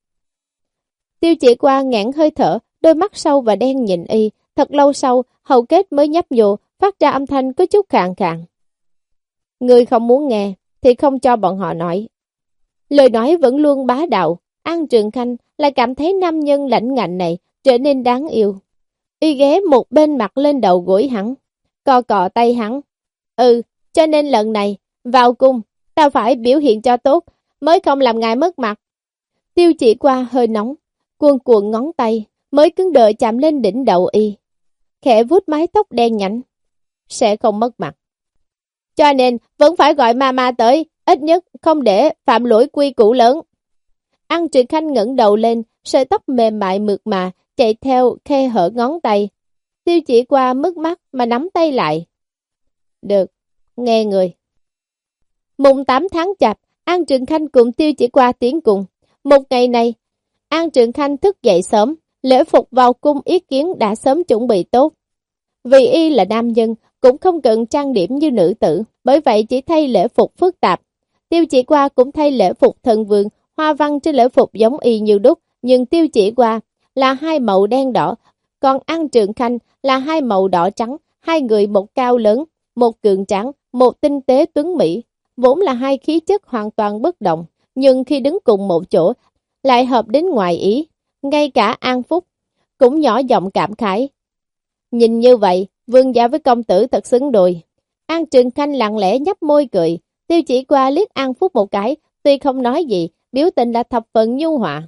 Tiêu Chỉ Qua ngãn hơi thở, đôi mắt sâu và đen nhìn y, thật lâu sau, hầu kết mới nhấp nhô, phát ra âm thanh có chút khàn khàn. Người không muốn nghe, thì không cho bọn họ nói. Lời nói vẫn luôn bá đạo, An Trường Khanh lại cảm thấy nam nhân lãnh ngạnh này trở nên đáng yêu. Y ghé một bên mặt lên đầu gối hắn, cò cọ tay hắn. Ừ, cho nên lần này, vào cung, ta phải biểu hiện cho tốt, mới không làm ngài mất mặt. Tiêu Chỉ Qua hơi nóng, cuồn cuộn ngón tay, mới cứng đờ chạm lên đỉnh đầu y. Khẽ vuốt mái tóc đen nhánh, sẽ không mất mặt. Cho nên, vẫn phải gọi mama tới, ít nhất không để phạm lỗi quy củ lớn. An Trường Khanh ngẩng đầu lên, sợi tóc mềm mại mượt mà, chạy theo khe hở ngón tay. Tiêu Chỉ Qua mất mắt mà nắm tay lại. Được, nghe người. Mùng tám tháng chạp, An Trường Khanh cùng Tiêu Chỉ Qua tiến cùng. Một ngày này, An Trường Khanh thức dậy sớm, lễ phục vào cung ý kiến đã sớm chuẩn bị tốt. Vì y là nam nhân, cũng không cần trang điểm như nữ tử, bởi vậy chỉ thay lễ phục phức tạp. Tiêu Chỉ Qua cũng thay lễ phục thần vương, hoa văn trên lễ phục giống y như đúc, nhưng Tiêu Chỉ Qua là hai màu đen đỏ, còn An Trường Khanh là hai màu đỏ trắng, hai người một cao lớn, một cường tráng, một tinh tế tuấn mỹ, vốn là hai khí chất hoàn toàn bất động, nhưng khi đứng cùng một chỗ lại hợp đến ngoài ý. Ngay cả An Phúc cũng nhỏ giọng cảm khái. Nhìn như vậy, vương gia với công tử thật xứng đôi. An Trường Khanh lặng lẽ nhấp môi cười, Tiêu Chỉ Qua liếc An Phúc một cái, tuy không nói gì, biểu tình là thập phần nhu hòa.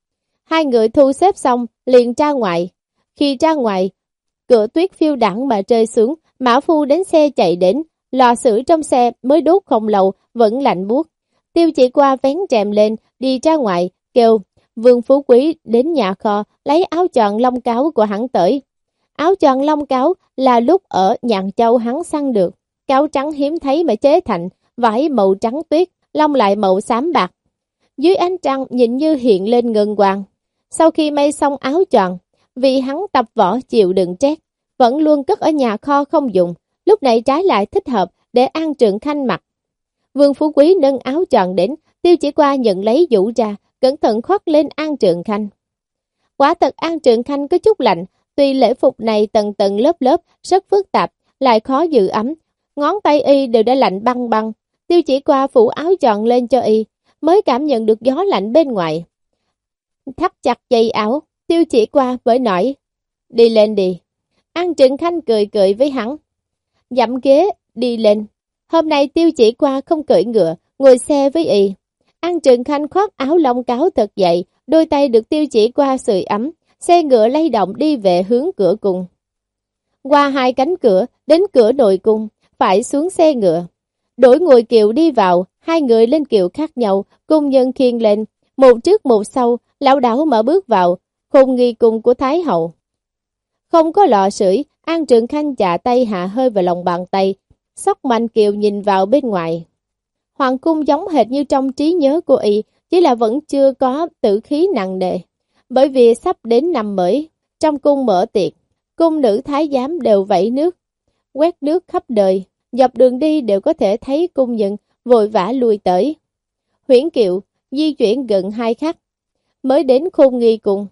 Hai người thu xếp xong, liền ra ngoài. Khi ra ngoài, cửa tuyết phiêu đẳng mà rơi xuống, mã phu đến xe chạy đến, lò sưởi trong xe mới đốt không lâu, vẫn lạnh buốt. Tiêu Chỉ Qua vén rèm lên, đi ra ngoài, kêu Vương Phú Quý đến nhà kho, lấy áo choàng lông cáo của hắn tới. Áo choàng lông cáo là lúc ở Nhạn Châu hắn săn được, cáo trắng hiếm thấy mà chế thành, vải màu trắng tuyết, lông lại màu xám bạc. Dưới ánh trăng nhìn như hiện lên ngân quang. Sau khi may xong áo choàng, vì hắn tập võ chịu đựng trét, vẫn luôn cất ở nhà kho không dùng, lúc này trái lại thích hợp để An Trường Khanh mặc. Vương Phú Quý nâng áo choàng đến, Tiêu Chỉ Qua nhận lấy vũ ra, cẩn thận khoác lên An Trường Khanh. Quả thật An Trường Khanh có chút lạnh, tuy lễ phục này tầng tầng lớp lớp, rất phức tạp, lại khó giữ ấm, ngón tay y đều đã lạnh băng băng. Tiêu Chỉ Qua phủ áo choàng lên cho y, mới cảm nhận được gió lạnh bên ngoài. Thắt chặt dây áo, Tiêu Chỉ Qua mới nói, đi lên đi. An Trường Khanh cười cười với hắn, dặm ghế, đi lên. Hôm nay Tiêu Chỉ Qua không cưỡi ngựa, ngồi xe với y. An Trường Khanh khoác áo lông cáo thật dậy, đôi tay được Tiêu Chỉ Qua sưởi ấm, xe ngựa lay động đi về hướng cửa cung. Qua hai cánh cửa, đến cửa nội cung, phải xuống xe ngựa. Đổi ngồi kiệu đi vào, hai người lên kiệu khác nhau, cung nhân khiêng lên, một trước một sau, lão đảo mở bước vào, khôn nghi cung của Thái Hậu. Không có lò sưởi, An Trường Khanh chà tay hạ hơi vào lòng bàn tay, xốc mạnh kiệu nhìn vào bên ngoài. Hoàng cung giống hệt như trong trí nhớ của y, chỉ là vẫn chưa có tử khí nặng nề. Bởi vì sắp đến năm mới, trong cung mở tiệc, cung nữ thái giám đều vẩy nước, quét nước khắp đời, dọc đường đi đều có thể thấy cung nhân vội vã lui tới. Huyễn kiệu di chuyển gần hai khắc, mới đến khôn nghi cung.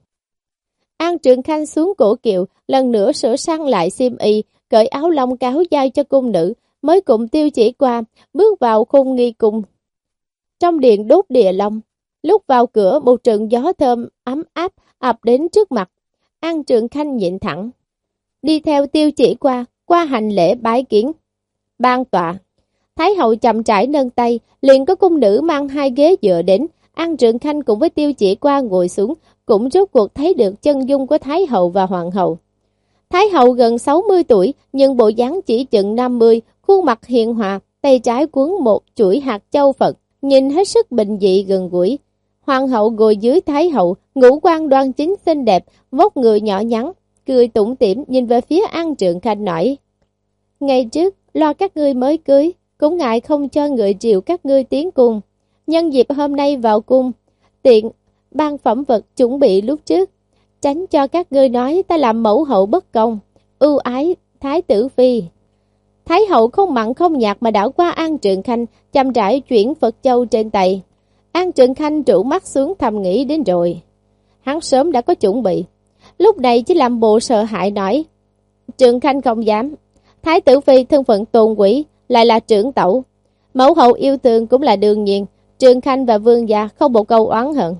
An Trường Khanh xuống cổ kiệu, lần nữa sửa sang lại xiêm y, cởi áo lông cáo giao cho cung nữ, mới cùng Tiêu Chỉ Qua, bước vào khôn nghi cung. Trong điện đốt địa long, lúc vào cửa một trận gió thơm ấm áp ập đến trước mặt. An Trường Khanh nhịn thẳng, đi theo Tiêu Chỉ Qua, qua hành lễ bái kiến. Ban tọa, Thái Hậu chậm rãi nâng tay, liền có cung nữ mang hai ghế dựa đến. An Trường Khanh cùng với Tiêu Chỉ Qua ngồi xuống, cũng rốt cuộc thấy được chân dung của Thái Hậu và Hoàng Hậu. Thái Hậu gần sáu mươi tuổi, nhưng bộ dáng chỉ chừng năm mươi, khuôn mặt hiền hòa, tay trái cuốn một chuỗi hạt châu Phật, nhìn hết sức bình dị gần gũi. Hoàng Hậu ngồi dưới Thái Hậu, ngũ quan đoan chính xinh đẹp, vóc người nhỏ nhắn, cười tủm tỉm nhìn về phía An Trường Khanh nói: ngày trước, lo các ngươi mới cưới, cũng ngại không cho người triều các ngươi tiến cung. Nhân dịp hôm nay vào cung, tiện ban phẩm vật chuẩn bị lúc trước, tránh cho các ngươi nói ta làm mẫu hậu bất công, ưu ái Thái tử phi. Thái Hậu không mặn không nhạt mà đảo qua An Trường Khanh, chậm rãi chuyển Phật châu trên tay. An Trường Khanh trụ mắt xuống thầm nghĩ đến rồi. Hắn sớm đã có chuẩn bị, lúc này chỉ làm bộ sợ hãi nói: Trường Khanh không dám. Thái tử phi thân phận tôn quý, lại là trưởng tẩu, mẫu hậu yêu thương cũng là đương nhiên. Trường Khanh và vương gia không một câu oán hận.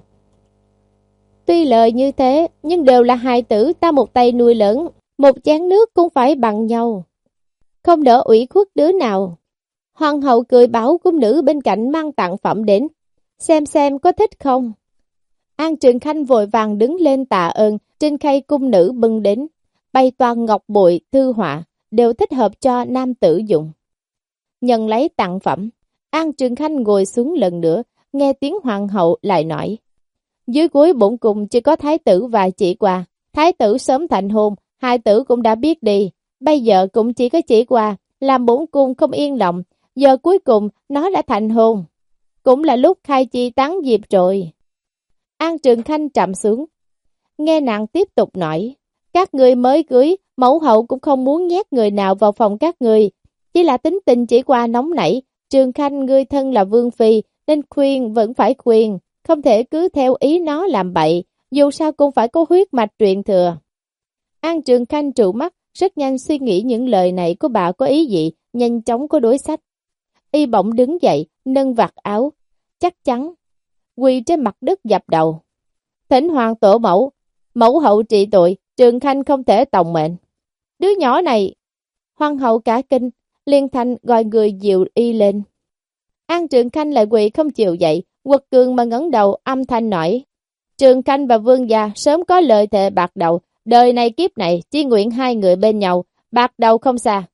Tuy lời như thế, nhưng đều là hài tử ta một tay nuôi lớn, một chén nước cũng phải bằng nhau, không đỡ ủy khuất đứa nào. Hoàng hậu cười bảo cung nữ bên cạnh mang tặng phẩm đến, xem xem có thích không. An Trường Khanh vội vàng đứng lên tạ ơn. Trên khay cung nữ bưng đến, bày toàn ngọc bội thư họa, đều thích hợp cho nam tử dụng. Nhận lấy tặng phẩm, An Trường Khanh ngồi xuống lần nữa, nghe tiếng hoàng hậu lại nói: dưới cuối bổn cung chỉ có thái tử và Chỉ Qua. Thái tử sớm thành hôn, hai tử cũng đã biết đi, bây giờ cũng chỉ có Chỉ Qua, làm bổn cung không yên lòng. Giờ cuối cùng nó đã thành hôn, cũng là lúc khai chi tán diệp rồi. An Trường Khanh trầm xuống, nghe nàng tiếp tục nói: các người mới cưới, Mẫu hậu cũng không muốn nhét người nào vào phòng các người, chỉ là tính tình chỉ qua nóng nảy. Trường Khanh ngươi thân là vương phi, nên khuyên vẫn phải khuyên, không thể cứ theo ý nó làm bậy, dù sao cũng phải có huyết mạch truyền thừa. An Trường Khanh trụ mắt, rất nhanh suy nghĩ những lời này của bà có ý gì, nhanh chóng có đối sách. Y bỗng đứng dậy, nâng vạt áo, chắc chắn, quỳ trên mặt đất dập đầu. Thỉnh hoàng tổ mẫu, mẫu hậu trị tội, Trường Khanh không thể tòng mệnh. Đứa nhỏ này, hoàng hậu cả kinh, liên thanh gọi người dìu y lên. An Trường Khanh lại quỳ không chịu dậy, quật cường mà ngẩng đầu âm thanh nói. Trường Khanh và vương gia sớm có lời thề bạc đầu, đời này kiếp này chỉ nguyện hai người bên nhau, bạc đầu không xa.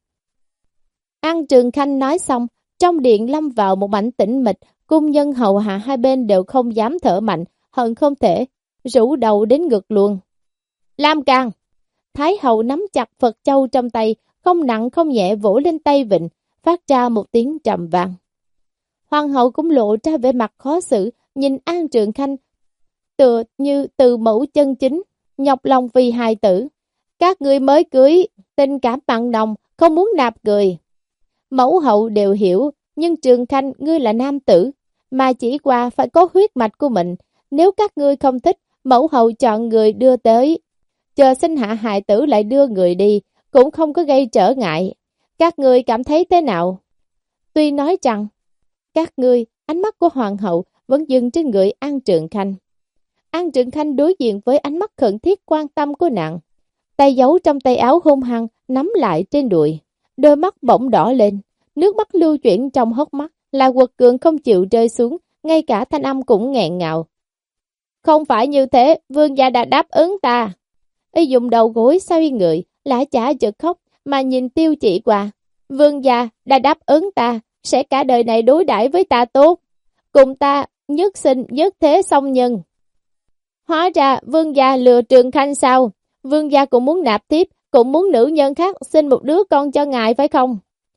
An Trường Khanh nói xong, trong điện lâm vào một mảnh tĩnh mịch, cung nhân hầu hạ hai bên đều không dám thở mạnh, hận không thể, rũ đầu đến ngực luôn. Lam Can! Thái hậu nắm chặt Phật châu trong tay, không nặng không nhẹ vỗ lên tay vịnh, phát ra một tiếng trầm vang. Hoàng hậu cũng lộ ra vẻ mặt khó xử, nhìn An Trường Khanh, tựa như từ mẫu chân chính, nhọc lòng vì hài tử. Các người mới cưới, tình cảm mặn nồng, không muốn nạp người. Mẫu hậu đều hiểu, nhưng Trường Khanh ngươi là nam tử, mà chỉ qua phải có huyết mạch của mình. Nếu các ngươi không thích, mẫu hậu chọn người đưa tới. Chờ sinh hạ hài tử lại đưa người đi, cũng không có gây trở ngại. Các ngươi cảm thấy thế nào? Tuy nói rằng, các ngươi, ánh mắt của hoàng hậu vẫn dừng trên người An Trường Khanh. An Trường Khanh đối diện với ánh mắt khẩn thiết quan tâm của nàng. Tay giấu trong tay áo hung hăng, nắm lại trên đùi. Đôi mắt bỗng đỏ lên, nước mắt lưu chuyển trong hốc mắt, là quật cường không chịu rơi xuống, ngay cả thanh âm cũng nghẹn ngào. Không phải như thế, vương gia đã đáp ứng ta. Y dùng đầu gối xoay người, lã chả chợt khóc, mà nhìn Tiêu Chỉ qua. Vương gia đã đáp ứng ta, sẽ cả đời này đối đãi với ta tốt. Cùng ta nhất sinh nhất thế song nhân. Hóa ra vương gia lừa Trường Khanh sao? Vương gia cũng muốn nạp tiếp, cũng muốn nữ nhân khác sinh một đứa con cho ngài phải không?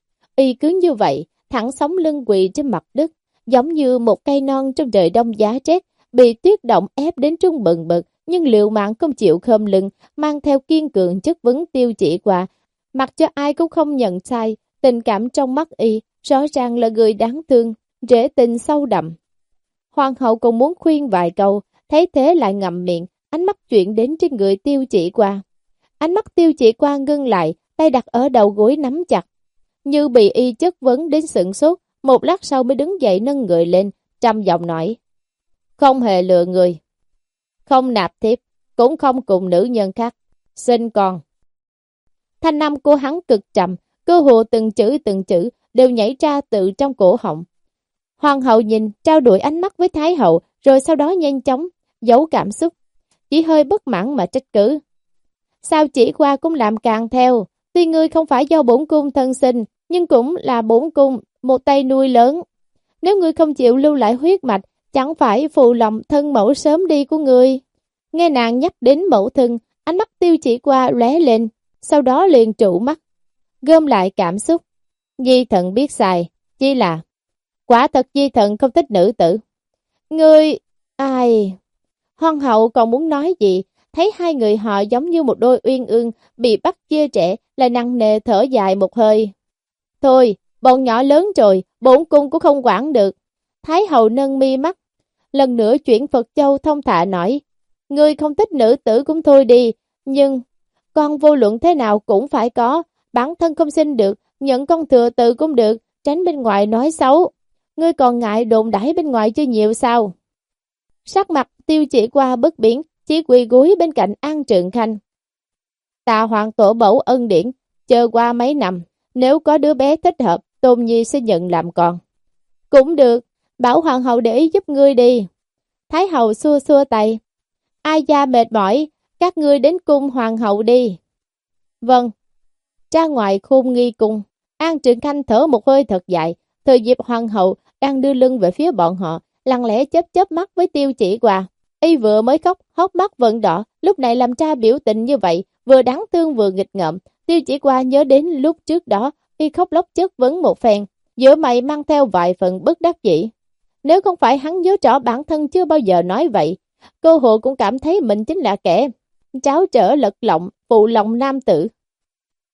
Y cứ như vậy, thẳng sóng lưng quỳ trên mặt đất, giống như một cây non trong trời đông giá rét, bị tuyết động ép đến trung bừng bực, nhưng liều mạng không chịu khom lưng, mang theo kiên cường chất vấn Tiêu Chỉ qua. Mặc cho ai cũng không nhận sai, tình cảm trong mắt Y rõ ràng là người đáng thương, rễ tình sâu đậm. Hoàng hậu còn muốn khuyên vài câu, thấy thế lại ngậm miệng, ánh mắt chuyển đến trên người Tiêu Chỉ qua. Ánh mắt Tiêu Chỉ qua ngưng lại, tay đặt ở đầu gối nắm chặt, như bị Y chất vấn đến sửng sốt, một lát sau mới đứng dậy nâng người lên, trầm giọng nói. Không hề lừa người, không nạp thiếp, cũng không cùng nữ nhân khác, sinh con. Thanh âm của hắn cực trầm, cơ hồ từng chữ từng chữ đều nhảy ra từ trong cổ họng. Hoàng hậu nhìn, trao đổi ánh mắt với Thái hậu, rồi sau đó nhanh chóng, giấu cảm xúc, chỉ hơi bất mãn mà trách cứ. Sao Chỉ qua cũng làm càng theo, tuy ngươi không phải do bổn cung thân sinh, nhưng cũng là bổn cung một tay nuôi lớn. Nếu ngươi không chịu lưu lại huyết mạch, chẳng phải phụ lòng thân mẫu sớm đi của ngươi. Nghe nàng nhắc đến mẫu thân, ánh mắt Tiêu Chỉ qua lóe lên, sau đó liền trụ mắt, gom lại cảm xúc. Di Thận biết sai, chỉ là quả thật Di Thận không thích nữ tử. Ngươi, ai... Hoàng hậu còn muốn nói gì, thấy hai người họ giống như một đôi uyên ương bị bắt chia rẽ, lại nặng nề thở dài một hơi. Thôi, bọn nhỏ lớn rồi, bổn cung cũng không quản được. Thái hậu nâng mi mắt, lần nữa chuyển Phật Châu thông thả nói, ngươi không thích nữ tử cũng thôi đi, nhưng con vô luận thế nào cũng phải có, bản thân không sinh được, nhận con thừa tự cũng được, tránh bên ngoài nói xấu. Ngươi còn ngại đồn đãi bên ngoài chưa nhiều sao? Sắc mặt Tiêu Chỉ qua bất biến, chỉ quỳ gối bên cạnh An Trường Khanh. Tạ hoàng tổ mẫu ân điển, chờ qua mấy năm, nếu có đứa bé thích hợp, Tôn Nhi sẽ nhận làm con. Cũng được, bảo hoàng hậu để ý giúp ngươi đi. Thái hậu xua xua tay. Ai gia mệt mỏi, các ngươi đến cung hoàng hậu đi. Vâng. Ra ngoài khôn nghi cung, An Trường Khanh thở một hơi thật dài, thời dịp hoàng hậu đang đưa lưng về phía bọn họ, lặng lẽ chớp chớp mắt với Tiêu Chỉ qua. Y vừa mới khóc, hốc mắt vẫn đỏ, lúc này làm ra biểu tình như vậy, vừa đáng thương vừa nghịch ngợm. Tiêu Chỉ qua nhớ đến lúc trước đó, Y khóc lóc chất vấn một phen, giữa mày mang theo vài phần bất đắc dĩ. Nếu không phải hắn nhớ rõ bản thân chưa bao giờ nói vậy, cơ hội cũng cảm thấy mình chính là kẻ tráo trở lật lọng, phụ lòng nam tử.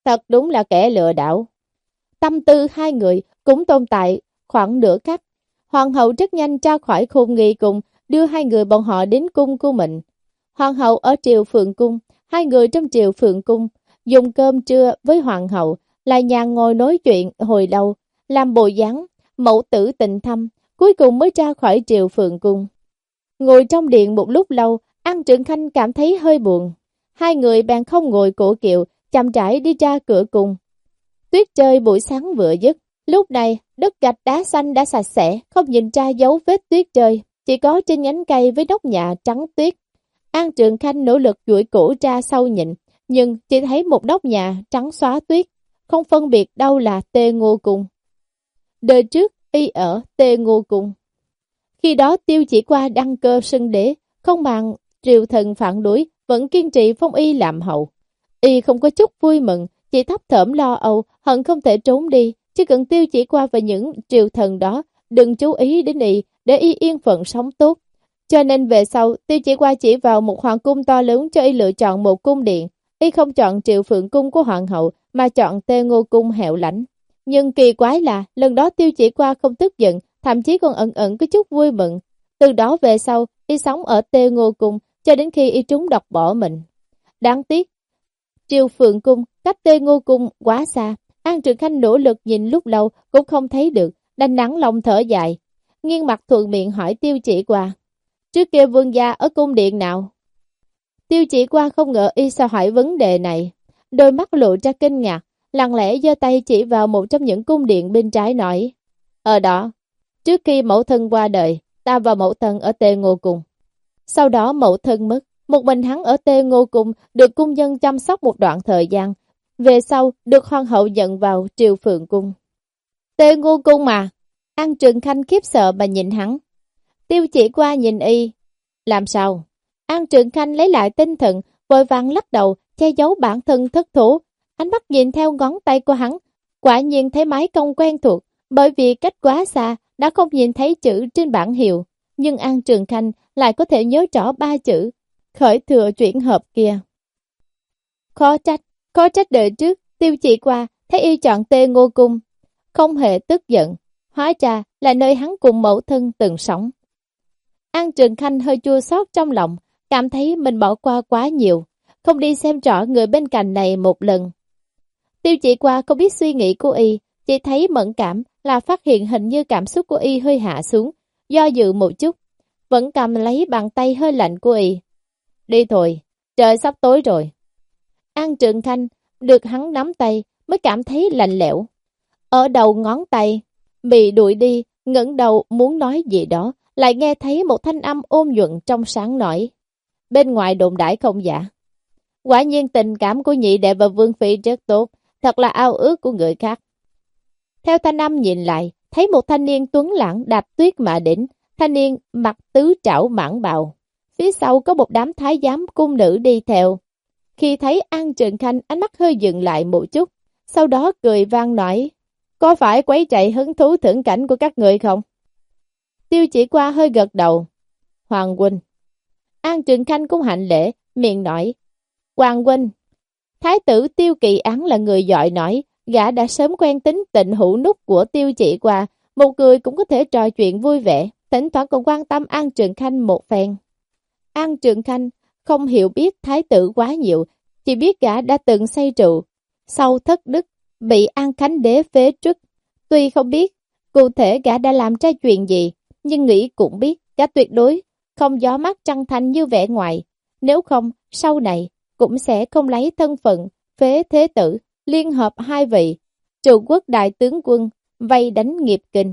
thật đúng là kẻ lừa đảo. Tâm tư hai người cũng tồn tại khoảng nửa khắc. Hoàng hậu rất nhanh ra khỏi khôn nghi cung, đưa hai người bọn họ đến cung của mình. Hoàng hậu ở triều Phượng cung, hai người trong triều Phượng cung, dùng cơm trưa với hoàng hậu, lại nhàn ngồi nói chuyện hồi lâu, làm bộ dáng mẫu tử tình thâm, cuối cùng mới ra khỏi triều Phượng cung. Ngồi trong điện một lúc lâu, An Trượng Khanh cảm thấy hơi buồn. Hai người bèn không ngồi cổ kiệu, chậm rãi đi ra cửa cung. Tuyết rơi buổi sáng vừa dứt, lúc này đất gạch đá xanh đã sạch sẽ, không nhìn ra dấu vết tuyết rơi, chỉ có trên nhánh cây với nóc nhà trắng tuyết. An Trượng Khanh nỗ lực duỗi cổ ra sau nhìn, nhưng chỉ thấy một nóc nhà trắng xóa tuyết, không phân biệt đâu là Tê Ngô Cung. Đời trước y ở Tê Ngô Cung. Khi đó Tiêu Chỉ Qua đăng cơ xưng đế, không màng triều thần phản đối, vẫn kiên trì phong y làm hậu. Y không có chút vui mừng, chỉ thấp thởm lo âu, hận không thể trốn đi, chỉ cần Tiêu Chỉ Qua và những triều thần đó đừng chú ý đến y, để y yên phận sống tốt. Cho nên về sau, Tiêu Chỉ Qua chỉ vào một hoàng cung to lớn cho y lựa chọn một cung điện. Y không chọn Triệu Phượng cung của hoàng hậu, mà chọn Tê Ngô cung hẻo lánh. Nhưng kỳ quái là, lần đó Tiêu Chỉ Qua không tức giận, thậm chí còn ẩn ẩn có chút vui mừng. Từ đó về sau, y sống ở Tê Ngô cung, cho đến khi y trúng độc bỏ mình. Đáng tiếc, Triều Phượng cung cách Tê Ngô cung quá xa, An Trượng Khanh nỗ lực nhìn lúc lâu cũng không thấy được, đành nặng lòng thở dài. Nghiêng mặt thuận miệng hỏi Tiêu Chỉ Qua, trước kia vương gia ở cung điện nào? Tiêu Chỉ Qua không ngờ y sao hỏi vấn đề này, đôi mắt lộ ra kinh ngạc, lặng lẽ giơ tay chỉ vào một trong những cung điện bên trái nói, ở đó, trước khi mẫu thân qua đời, ta và mẫu thân ở Tê Ngô cung. Sau đó mẫu thân mất, một mình hắn ở Tê Ngô cung được cung nhân chăm sóc một đoạn thời gian, về sau được hoàng hậu nhận vào Triều Phượng cung. Tê Ngô cung mà, An Trượng Khanh khiếp sợ mà nhìn hắn. Tiêu Chỉ Qua nhìn y, làm sao? An Trượng Khanh lấy lại tinh thần, vội vàng lắc đầu, che giấu bản thân thất thố, ánh mắt nhìn theo ngón tay của hắn, quả nhiên thấy máy công quen thuộc, bởi vì cách quá xa đã không nhìn thấy chữ trên bảng hiệu, nhưng An Trượng Khanh lại có thể nhớ rõ ba chữ khởi thừa chuyển hợp kia. Khó trách, khó trách đời trước, Tiêu Chỉ Qua thấy y chọn Tê Ngô cung, không hề tức giận, hóa ra là nơi hắn cùng mẫu thân từng sống. An Trượng Khanh hơi chua xót trong lòng, cảm thấy mình bỏ qua quá nhiều, không đi xem rõ người bên cạnh này một lần. Tiêu Chỉ Qua không biết suy nghĩ của y, chỉ thấy mẫn cảm là phát hiện hình như cảm xúc của y hơi hạ xuống, do dự một chút, vẫn cầm lấy bàn tay hơi lạnh của y. Đi thôi, trời sắp tối rồi. An Trượng Khanh được hắn nắm tay mới cảm thấy lạnh lẽo. Ở đầu ngón tay, bị đuổi đi, ngẩng đầu muốn nói gì đó, lại nghe thấy một thanh âm ôn nhuận trong sáng nói. Bên ngoài đồn đãi không giả. Quả nhiên tình cảm của nhị đệ và vương phi rất tốt, thật là ao ước của người khác. Theo thanh âm nhìn lại, thấy một thanh niên tuấn lãng đạp tuyết mà đến, thanh niên mặc tứ trảo mãng bào. Phía sau có một đám thái giám cung nữ đi theo. Khi thấy An Trượng Khanh, ánh mắt hơi dừng lại một chút, sau đó cười vang nói, có phải quấy rầy hứng thú thưởng cảnh của các người không? Tiêu Chỉ Qua hơi gật đầu. Hoàng huynh. An Trượng Khanh cũng hạnh lễ, miệng nói, Hoàng huynh. Thái tử Tiêu Kỳ Án là người giỏi nói, gã đã sớm quen tính tình hữu nút của Tiêu Chỉ Qua, một người cũng có thể trò chuyện vui vẻ, thỉnh thoảng còn quan tâm An Trượng Khanh một phen. An Trượng Khanh không hiểu biết thái tử quá nhiều, chỉ biết gã đã từng say rượu, sau thất đức, bị An Khánh đế phế truất. Tuy không biết cụ thể gã đã làm ra chuyện gì, nhưng nghĩ cũng biết gã tuyệt đối không gió mắt trăng thanh như vẻ ngoài. Nếu không, sau này cũng sẽ không lấy thân phận phế thế tử, liên hợp hai vị trụ quốc đại tướng quân vây đánh nghiệp kinh.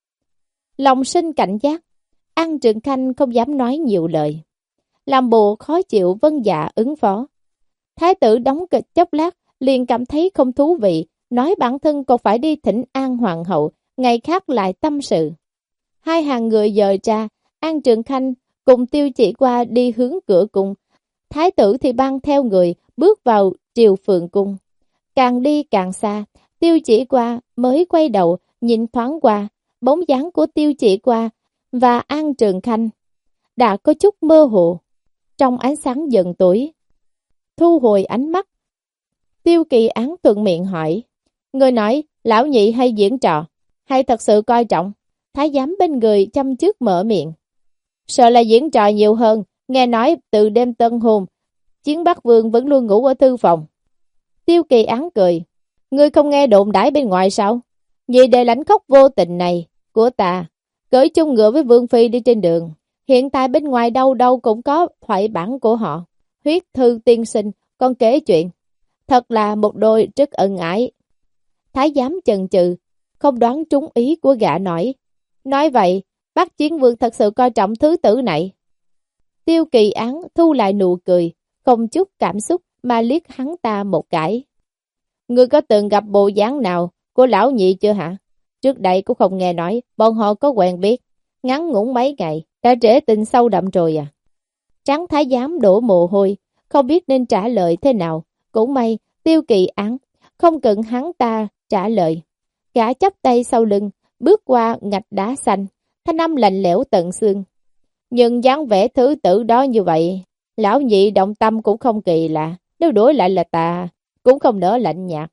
Lòng sinh cảnh giác, An Trượng Khanh không dám nói nhiều lời, làm bộ khó chịu vân dạ ứng phó. Thái tử đóng kịch chốc lát, liền cảm thấy không thú vị, nói bản thân còn phải đi thỉnh An Hoàng hậu, ngày khác lại tâm sự. Hai hàng người dời ra, An Trượng Khanh cùng Tiêu Chỉ Qua đi hướng cửa cung, thái tử thì băng theo người, bước vào Triều Phượng cung. Càng đi càng xa, Tiêu Chỉ Qua mới quay đầu, nhìn thoáng qua, bóng dáng của Tiêu Chỉ Qua và An Trượng Khanh đã có chút mơ hồ, trong ánh sáng dần tối. Thu hồi ánh mắt, Tiêu Kỳ Án thuận miệng hỏi. Người nói, lão nhị hay diễn trò, hay thật sự coi trọng? Thái giám bên người chăm trước mở miệng. Sợ là diễn trò nhiều hơn, nghe nói từ đêm tân hôn, Chiến Bắc Vương vẫn luôn ngủ ở thư phòng. Tiêu Kỳ Án cười. Ngươi không nghe đồn đãi bên ngoài sao? Nhị đệ lãnh khóc vô tình này của ta, cởi chung ngựa với Vương Phi đi trên đường. Hiện tại bên ngoài đâu đâu cũng có thoại bản của họ. Huyết thư tiên sinh còn kể chuyện. Thật là một đôi rất ân ái. Thái giám chần chừ, không đoán trúng ý của gã nói. Nói vậy, Bắc Chiến Vương thật sự coi trọng thứ tử này. Tiêu Kỳ Án thu lại nụ cười, không chút cảm xúc mà liếc hắn ta một cái. Ngươi có từng gặp bộ dáng nào của lão nhị chưa hả? Trước đây cũng không nghe nói, bọn họ có quen biết. Ngắn ngủn mấy ngày, đã trễ tình sâu đậm rồi à? Trắng thái giám đổ mồ hôi, không biết nên trả lời thế nào. Cũng may, Tiêu Kỳ Án không cần hắn ta trả lời. Gã chắp tay sau lưng, bước qua ngạch đá xanh, thanh âm lạnh lẽo tận xương. Nhưng dáng vẻ thứ tử đó như vậy, lão nhị động tâm cũng không kỳ lạ. Nếu đổi lại là ta, cũng không nỡ lạnh nhạt.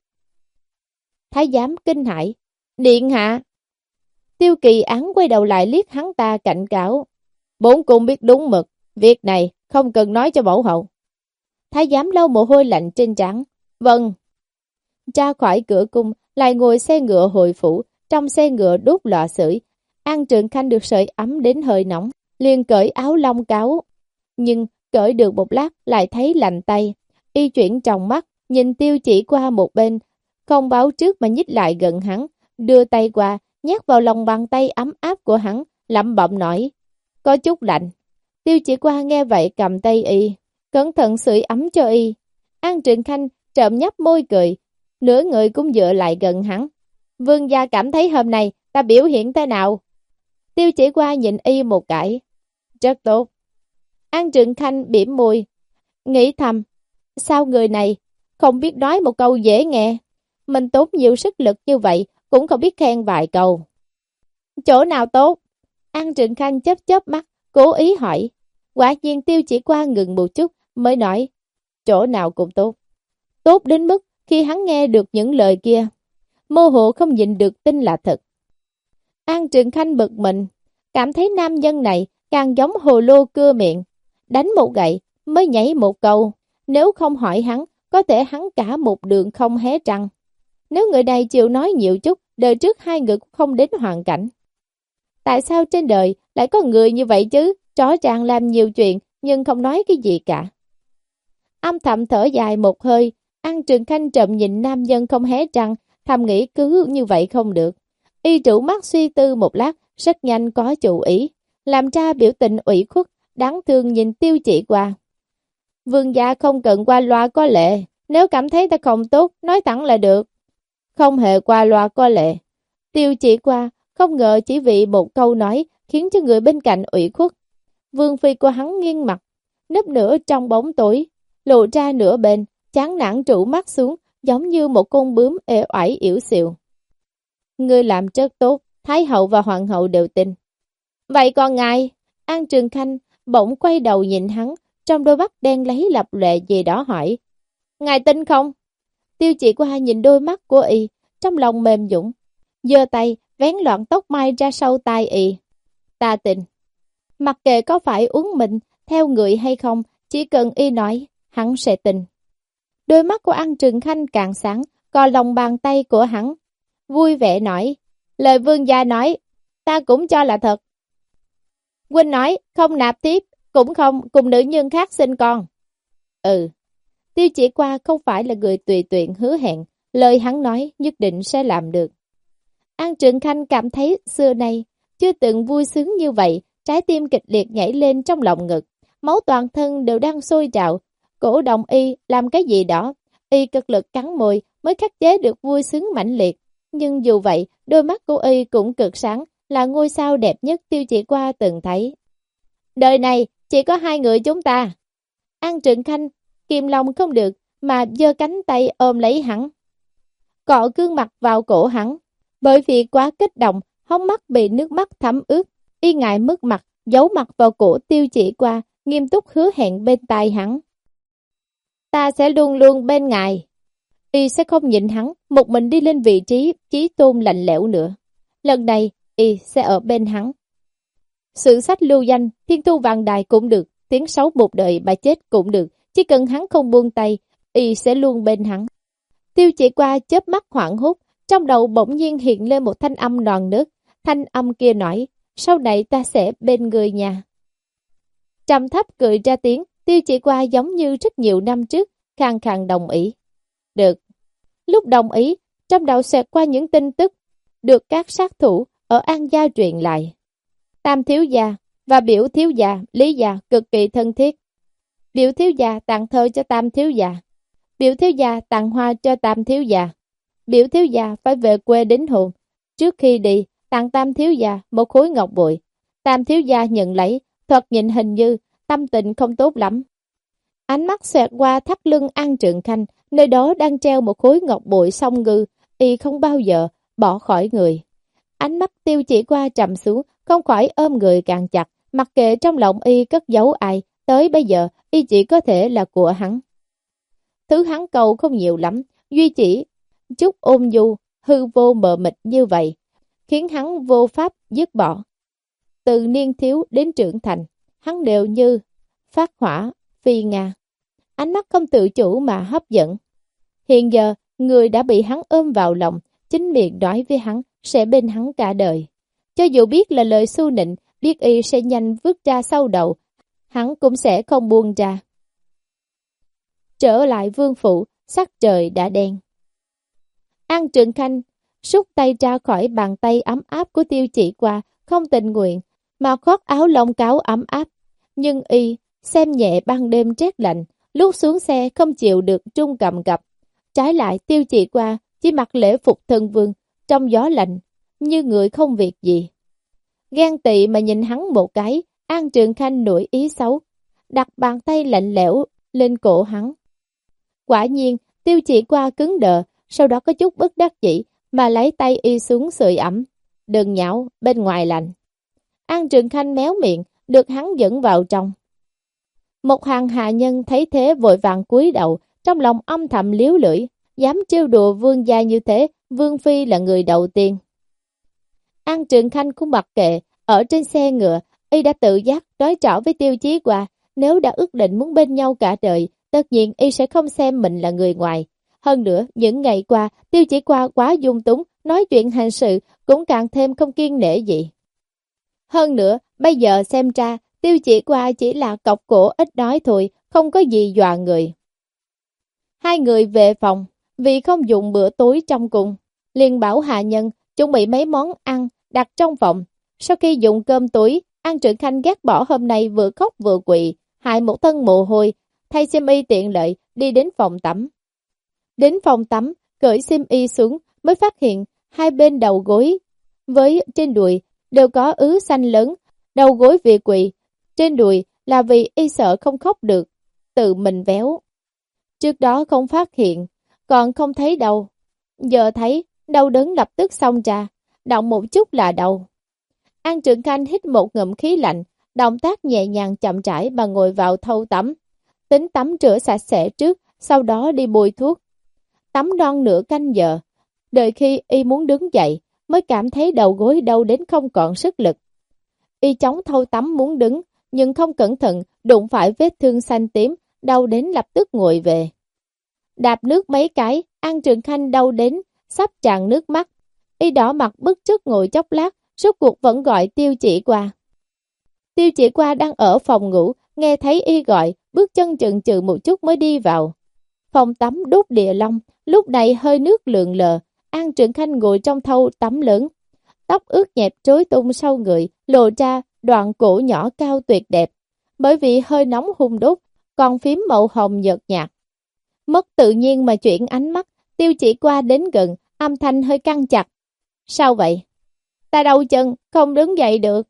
Thái giám kinh hãi. Điện hạ! Tiêu Kỳ Án quay đầu lại liếc hắn ta cảnh cáo. Bốn cung biết đúng mực, việc này không cần nói cho mẫu hậu. Thái giám lau mồ hôi lạnh trên trán. Vâng. Ra khỏi cửa cung, lại ngồi xe ngựa hồi phủ, trong xe ngựa đốt lò sưởi. An Trường Khanh được sưởi ấm đến hơi nóng, liền cởi áo lông cáo. Nhưng cởi được một lát lại thấy lạnh tay. Y chuyển trong mắt, nhìn Tiêu Chỉ qua một bên, không báo trước mà nhích lại gần hắn, đưa tay qua, nhét vào lòng bàn tay ấm áp của hắn, lẩm bẩm nói, có chút lạnh. Tiêu Chỉ qua nghe vậy cầm tay y, cẩn thận sưởi ấm cho y. An Trịnh Khanh trộm nhấp môi cười, nửa người cũng dựa lại gần hắn. Vương gia cảm thấy hôm nay ta biểu hiện thế nào? Tiêu Chỉ qua nhìn y một cái. Rất tốt. An Trịnh Khanh bĩm môi, nghĩ thầm, sao người này không biết nói một câu dễ nghe? Mình tốn nhiều sức lực như vậy, cũng không biết khen vài câu. Chỗ nào tốt? An Trịnh Khanh chớp chớp mắt, cố ý hỏi. Quả nhiên Tiêu Chỉ qua ngừng một chút, mới nói, chỗ nào cũng tốt. Tốt đến mức khi hắn nghe được những lời kia, mơ hồ không nhịn được tin là thật. An Trịnh Khanh bực mình, cảm thấy nam nhân này càng giống hồ lô cưa miệng. Đánh một gậy, mới nhảy một câu. Nếu không hỏi hắn, có thể hắn cả một đường không hé răng. Nếu người này chịu nói nhiều chút, đời trước hai người cũng không đến hoàn cảnh. Tại sao trên đời lại có người như vậy chứ? Rõ ràng làm nhiều chuyện, nhưng không nói cái gì cả. Âm thầm thở dài một hơi, An Trường Khanh trộm nhìn nam nhân không hé răng, thầm nghĩ cứ như vậy không được. Y trụ mắt suy tư một lát, rất nhanh có chủ ý, làm ra biểu tình ủy khuất, đáng thương nhìn Tiêu Chỉ qua. Vương gia không cần qua loa có lệ, nếu cảm thấy ta không tốt, nói thẳng là được. Không hề qua loa có lệ. Tiêu Chỉ qua, không ngờ chỉ vì một câu nói khiến cho người bên cạnh ủy khuất. Vương phi của hắn nghiêng mặt, nấp nửa trong bóng tối, lộ ra nửa bên, chán nản trụ mắt xuống, giống như một con bướm ê oải yếu xìu. Ngươi làm rất tốt, Thái hậu và Hoàng hậu đều tin. Vậy còn ngài? An Trường Khanh bỗng quay đầu nhìn hắn, trong đôi mắt đen lấy lập lệ gì đó hỏi. Ngài tin không? Tiêu Chỉ qua nhìn đôi mắt của y, trong lòng mềm dũng, giơ tay vén loạn tóc mai ra sau tai y. Ta tin. Mặc kệ có phải uống mình theo người hay không, chỉ cần y nói, hắn sẽ tin. Đôi mắt của An Trường Khanh càng sáng, co lòng bàn tay của hắn, vui vẻ nói, lời vương gia nói, ta cũng cho là thật. Huynh nói, không nạp tiếp, cũng không cùng nữ nhân khác sinh con. Ừ, Tiêu Chỉ qua không phải là người tùy tiện hứa hẹn, lời hắn nói nhất định sẽ làm được. An Trường Khanh cảm thấy xưa nay chưa từng vui sướng như vậy, trái tim kịch liệt nhảy lên trong lòng ngực, máu toàn thân đều đang sôi trào, cổ động y làm cái gì đó, y cực lực cắn môi mới khắc chế được vui sướng mãnh liệt. Nhưng dù vậy, đôi mắt của y cũng cực sáng, là ngôi sao đẹp nhất Tiêu Chỉ qua từng thấy. Đời này chỉ có hai người chúng ta. An Trường Khanh kìm lòng không được mà giơ cánh tay ôm lấy hắn, cọ gương mặt vào cổ hắn. Bởi vì quá kích động, hốc mắt bị nước mắt thấm ướt, y ngại mất mặt, giấu mặt vào cổ Tiêu Chỉ qua, nghiêm túc hứa hẹn bên tai hắn. Ta sẽ luôn luôn bên ngài. y sẽ không nhìn hắn một mình đi lên vị trí chí tôn lạnh lẽo nữa. Lần này, y sẽ ở bên hắn. Sử sách lưu danh, thiên tu vạn đài cũng được, tiếng xấu một đời bà chết cũng được, chỉ cần hắn không buông tay, y sẽ luôn bên hắn. Tiêu Chỉ Qua chớp mắt hoảng hốt, trong đầu bỗng nhiên hiện lên một thanh âm non nớt, thanh âm kia nói, sau này ta sẽ bên người nhà. Trầm thấp cười ra tiếng, Tiêu Chỉ Qua giống như rất nhiều năm trước, khàn khàn đồng ý. Được. Lúc đồng ý, trong đầu xẹt qua những tin tức, được các sát thủ ở An Gia truyền lại. Tam thiếu gia và biểu thiếu gia, Lý gia cực kỳ thân thiết. Biểu thiếu gia tặng thơ cho tam thiếu gia. Biểu thiếu gia tặng hoa cho tam thiếu gia. Biểu thiếu gia phải về quê đính hôn. Trước khi đi, tặng tam thiếu gia một khối ngọc bội. Tam thiếu gia nhận lấy, thoạt nhìn hình như tâm tình không tốt lắm. Ánh mắt xẹt qua thắt lưng An Trượng Khanh, nơi đó đang treo một khối ngọc bội song ngư, y không bao giờ bỏ khỏi người. Ánh mắt Tiêu Chỉ Qua trầm xuống, không khỏi ôm người càng chặt, mặc kệ trong lòng y cất giấu ai, tới bây giờ y chỉ có thể là của hắn. Thứ hắn cầu không nhiều lắm, duy chỉ chút ôn nhu, hư vô mờ mịt như vậy, khiến hắn vô pháp dứt bỏ. Từ niên thiếu đến trưởng thành, hắn đều như phát hỏa, phi nga. Ánh mắt không tự chủ mà hấp dẫn. Hiện giờ, người đã bị hắn ôm vào lòng, chính miệng nói với hắn sẽ bên hắn cả đời. Cho dù biết là lời xu nịnh, biết y sẽ nhanh vứt ra sau đầu, hắn cũng sẽ không buông ra. Trở lại vương phủ, sắc trời đã đen. An Trượng Khanh rút tay ra khỏi bàn tay ấm áp của Tiêu Chỉ Qua, không tình nguyện, mà khoác áo lông cáo ấm áp. Nhưng y xem nhẹ ban đêm rét lạnh, lúc xuống xe không chịu được trung cầm cập. Trái lại Tiêu Chỉ Qua chỉ mặc lễ phục thân vương, trong gió lạnh, như người không việc gì. Ghen tị mà nhìn hắn một cái, An Trượng Khanh nổi ý xấu, đặt bàn tay lạnh lẽo lên cổ hắn. Quả nhiên, Tiêu Chỉ Qua cứng đờ, sau đó có chút bất đắc dĩ mà lấy tay y xuống sưởi ẩm. Đừng nhão, bên ngoài lạnh. An Trượng Khanh méo miệng, được hắn dẫn vào trong. Một hàng hạ nhân thấy thế vội vàng cúi đầu, trong lòng âm thầm liếu lưỡi, dám trêu đùa vương gia như thế, vương phi là người đầu tiên. An Trượng Khanh cũng mặc kệ, ở trên xe ngựa, y đã tự giác nói rõ với Tiêu Chí Qua, nếu đã ước định muốn bên nhau cả đời, tất nhiên y sẽ không xem mình là người ngoài. Hơn nữa, những ngày qua, Tiêu Chỉ Qua quá dung túng, nói chuyện hành sự cũng càng thêm không kiên nể gì. Hơn nữa, bây giờ xem ra, Tiêu Chỉ Qua chỉ là cọc cổ ít nói thôi, không có gì dọa người. Hai người về phòng, vì không dùng bữa tối trong cùng, liền bảo hạ nhân chuẩn bị mấy món ăn đặt trong phòng. Sau khi dùng cơm tối, An Trượng Khanh ghét bỏ hôm nay vừa khóc vừa quỵ, hại một thân mồ hôi, thay xiêm y tiện lợi đi đến phòng tắm. Đến phòng tắm, cởi xiêm y xuống mới phát hiện hai bên đầu gối với trên đùi đều có ứ xanh lớn, đầu gối vì quỵ, trên đùi là vì y sợ không khóc được, tự mình véo. Trước đó không phát hiện, còn không thấy đâu. Giờ thấy, đau đớn lập tức xông ra, động một chút là đau. An Trượng Khanh hít một ngụm khí lạnh, động tác nhẹ nhàng chậm rãi mà ngồi vào thau tắm. Tính tắm rửa sạch sẽ trước, sau đó đi bôi thuốc. Tắm non nửa canh giờ, đợi khi y muốn đứng dậy, mới cảm thấy đầu gối đau đến không còn sức lực. Y chống thau tắm muốn đứng, nhưng không cẩn thận, đụng phải vết thương xanh tím, đau đến lập tức ngồi về. Đạp nước mấy cái, An Trượng Khanh đau đến, sắp tràn nước mắt. Y đỏ mặt bức trước ngồi chốc lát, rốt cuộc vẫn gọi Tiêu Chỉ Qua. Tiêu Chỉ Qua đang ở phòng ngủ, nghe thấy y gọi, bước chân chần chừ một chút mới đi vào. Phòng tắm đốt địa long, lúc này hơi nước lượn lờ, An Trượng Khanh ngồi trong thau tắm lớn. Tóc ướt nhẹp rối tung sau người, lộ ra đoạn cổ nhỏ cao tuyệt đẹp. Bởi vì hơi nóng hung đốt, còn phím màu hồng nhợt nhạt. Mất tự nhiên mà chuyển ánh mắt, Tiêu Chỉ Qua đến gần, âm thanh hơi căng chặt. Sao vậy? Ta đau chân, không đứng dậy được.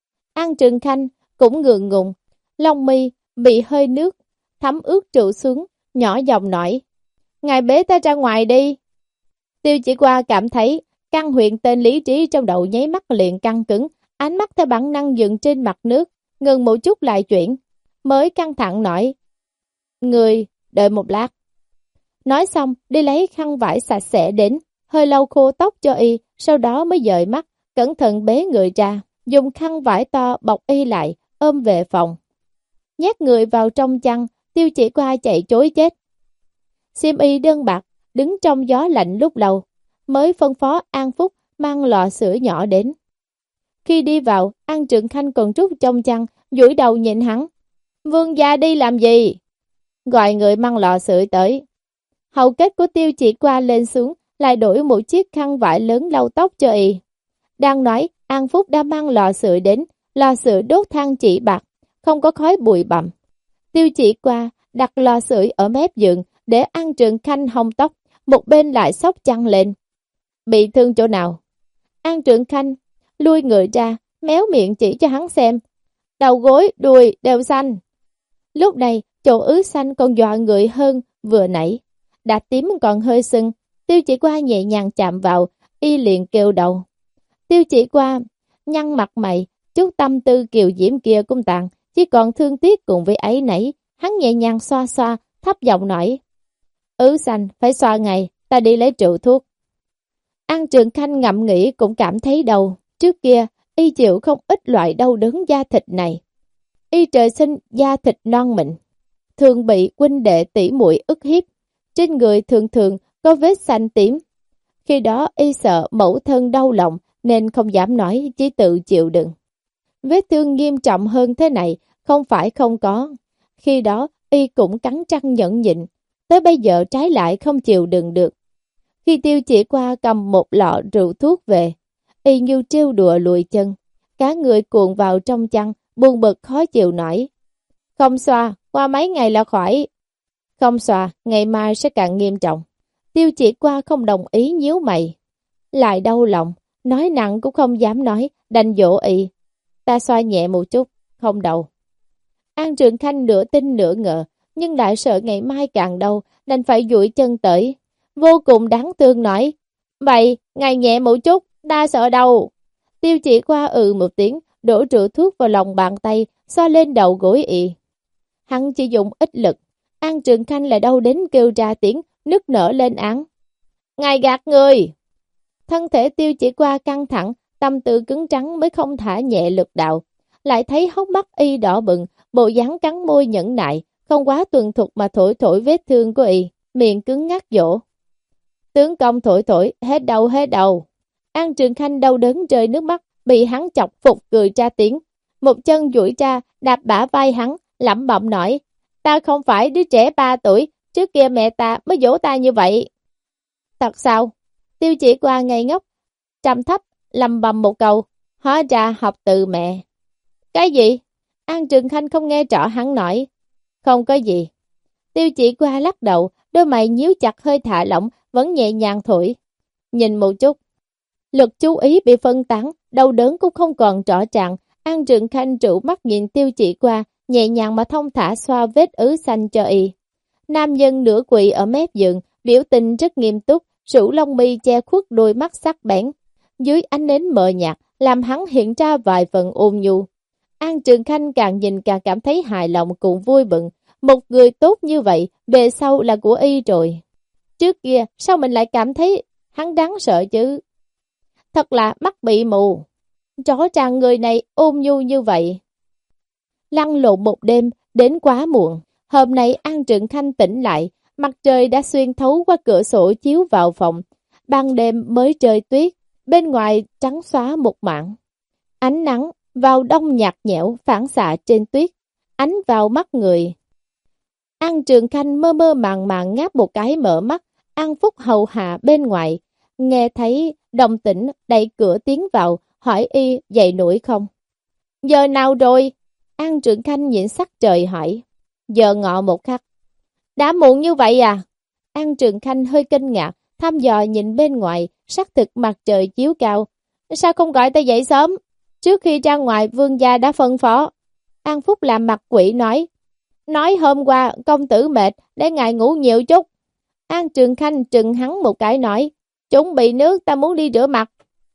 An Trượng Khanh cũng ngượng ngùng, lông mi bị hơi nước thấm ướt trụ xuống, nhỏ giọng nói. Ngài bế ta ra ngoài đi. Tiêu Chỉ Qua cảm thấy căn huyện tên lý trí trong đầu nháy mắt liền căng cứng, ánh mắt theo bản năng dừng trên mặt nước, ngừng một chút lại chuyển, mới căng thẳng nói. Người, đợi một lát. Nói xong, đi lấy khăn vải sạch sẽ đến, hơi lau khô tóc cho y, sau đó mới dời mắt, cẩn thận bế người ra, dùng khăn vải to bọc y lại, ôm về phòng. Nhét người vào trong chăn, Tiêu Chỉ Qua chạy chối chết. Xiêm y đơn bạc, đứng trong gió lạnh lúc lâu, mới phân phó An Phúc mang lọ sữa nhỏ đến. Khi đi vào, An Trượng Khanh còn trút trong chăn, duỗi đầu nhìn hắn. Vương gia đi làm gì? Gọi người mang lọ sữa tới. Hầu kết của Tiêu Chỉ Qua lên xuống, lại đổi một chiếc khăn vải lớn lau tóc cho y. Đang nói, An Phúc đã mang lò sưởi đến, lò sưởi đốt than chỉ bạc, không có khói bụi bặm. Tiêu Chỉ Qua đặt lò sưởi ở mép giường để An Trượng Khanh hong tóc, một bên lại xốc chăn lên. Bị thương chỗ nào? An Trượng Khanh lui người ra, méo miệng chỉ cho hắn xem. Đầu gối, đùi đều xanh. Lúc này, chỗ ứ xanh còn dọa người hơn vừa nãy. Đã tím còn hơi sưng. Tiêu Chỉ Qua nhẹ nhàng chạm vào, y liền kêu đầu. Tiêu Chỉ Qua nhăn mặt mày, chút tâm tư kiều diễm kia cũng tàn, chỉ còn thương tiếc cùng với ấy nãy. Hắn nhẹ nhàng xoa xoa, thấp giọng nói. Ứ xanh, phải xoa ngày, ta đi lấy rượu thuốc. An Trượng Khanh ngậm nghĩ cũng cảm thấy đau. Trước kia, y chịu không ít loại đau đớn da thịt này. Y trời sinh da thịt non mịn, thường bị huynh đệ tỷ muội ức hiếp. Trên người thường thường có vết xanh tím. Khi đó y sợ mẫu thân đau lòng nên không dám nói, chỉ tự chịu đựng. Vết thương nghiêm trọng hơn thế này không phải không có. Khi đó y cũng cắn răng nhẫn nhịn, tới bây giờ trái lại không chịu đựng được. Khi Tiêu Chỉ Qua cầm một lọ rượu thuốc về, y như trêu đùa lùi chân, cả người cuộn vào trong chăn, buồn bực khó chịu nổi. Không xoa, qua mấy ngày là khỏi. Không xoa, ngày mai sẽ càng nghiêm trọng. Tiêu Chỉ Qua không đồng ý, nhíu mày. Lại đau lòng, nói nặng cũng không dám nói, đành dỗ y. Ta xoa nhẹ một chút, không đau. An Trượng Khanh nửa tin nửa ngờ, nhưng lại sợ ngày mai càng đau, đành phải duỗi chân tới. Vô cùng đáng thương nói. Vậy, ngày nhẹ một chút, ta sợ đau. Tiêu Chỉ Qua ừ một tiếng, đổ rượu thuốc vào lòng bàn tay, xoa lên đầu gối y. Hắn chỉ dùng ít lực. An Trượng Khanh lại đau đến kêu ra tiếng, nức nở lên án. Ngài gạt người! Thân thể Tiêu Chỉ Qua căng thẳng, tâm tư cứng trắng mới không thả nhẹ lực đạo. Lại thấy hốc mắt y đỏ bừng, bộ dáng cắn môi nhẫn nại, không quá tuần thục mà thổi thổi vết thương của y, miệng cứng ngắt dỗ. Tướng công thổi thổi, hết đầu hết đầu. An Trượng Khanh đau đớn rơi nước mắt, bị hắn chọc phục cười ra tiếng. Một chân duỗi ra, đạp bả vai hắn, lẩm bẩm nói. Ta không phải đứa trẻ ba tuổi, trước kia mẹ ta mới dỗ ta như vậy. Thật sao? Tiêu Chỉ Qua ngây ngốc, trầm thấp, lầm bầm một câu, hóa ra học từ mẹ. Cái gì? An Trượng Khanh không nghe rõ hắn nói. Không có gì. Tiêu Chỉ Qua lắc đầu, đôi mày nhíu chặt hơi thả lỏng, vẫn nhẹ nhàng thổi. Nhìn một chút. Lực chú ý bị phân tán, đau đớn cũng không còn rõ ràng. An Trượng Khanh trụ mắt nhìn Tiêu Chỉ Qua, nhẹ nhàng mà thông thả xoa vết ứ xanh cho y. Nam nhân nửa quỵ ở mép giường, biểu tình rất nghiêm túc, rủ lông mi che khuất đôi mắt sắc bén. Dưới ánh nến mờ nhạt, làm hắn hiện ra vài phần ôn nhu. An Trượng Khanh càng nhìn càng cảm thấy hài lòng cùng vui bừng. Một người tốt như vậy, về sau là của y rồi. Trước kia, sao mình lại cảm thấy hắn đáng sợ chứ? Thật là mắt bị mù. Rõ ràng người này ôn nhu như vậy. Lăn lộn một đêm, đến quá muộn. Hôm nay An Trượng Khanh tỉnh lại, mặt trời đã xuyên thấu qua cửa sổ chiếu vào phòng. Ban đêm mới trời tuyết, bên ngoài trắng xóa một mảng. Ánh nắng vào đông nhạt nhẽo phản xạ trên tuyết, ánh vào mắt người. An Trượng Khanh mơ mơ màng màng ngáp một cái mở mắt, An Phúc hầu hạ bên ngoài, nghe thấy đồng tĩnh đẩy cửa tiến vào, hỏi y dậy nổi không. Giờ nào rồi? An Trượng Khanh nhìn sắc trời hỏi. Giờ ngọ một khắc. Đã muộn như vậy à? An Trượng Khanh hơi kinh ngạc, thăm dò nhìn bên ngoài, sắc thực mặt trời chiếu cao. Sao không gọi ta dậy sớm? Trước khi ra ngoài vương gia đã phân phó. An Phúc làm mặt quỷ nói. Nói hôm qua công tử mệt, để ngài ngủ nhiều chút. An Trượng Khanh trừng hắn một cái nói. Chuẩn bị nước, ta muốn đi rửa mặt.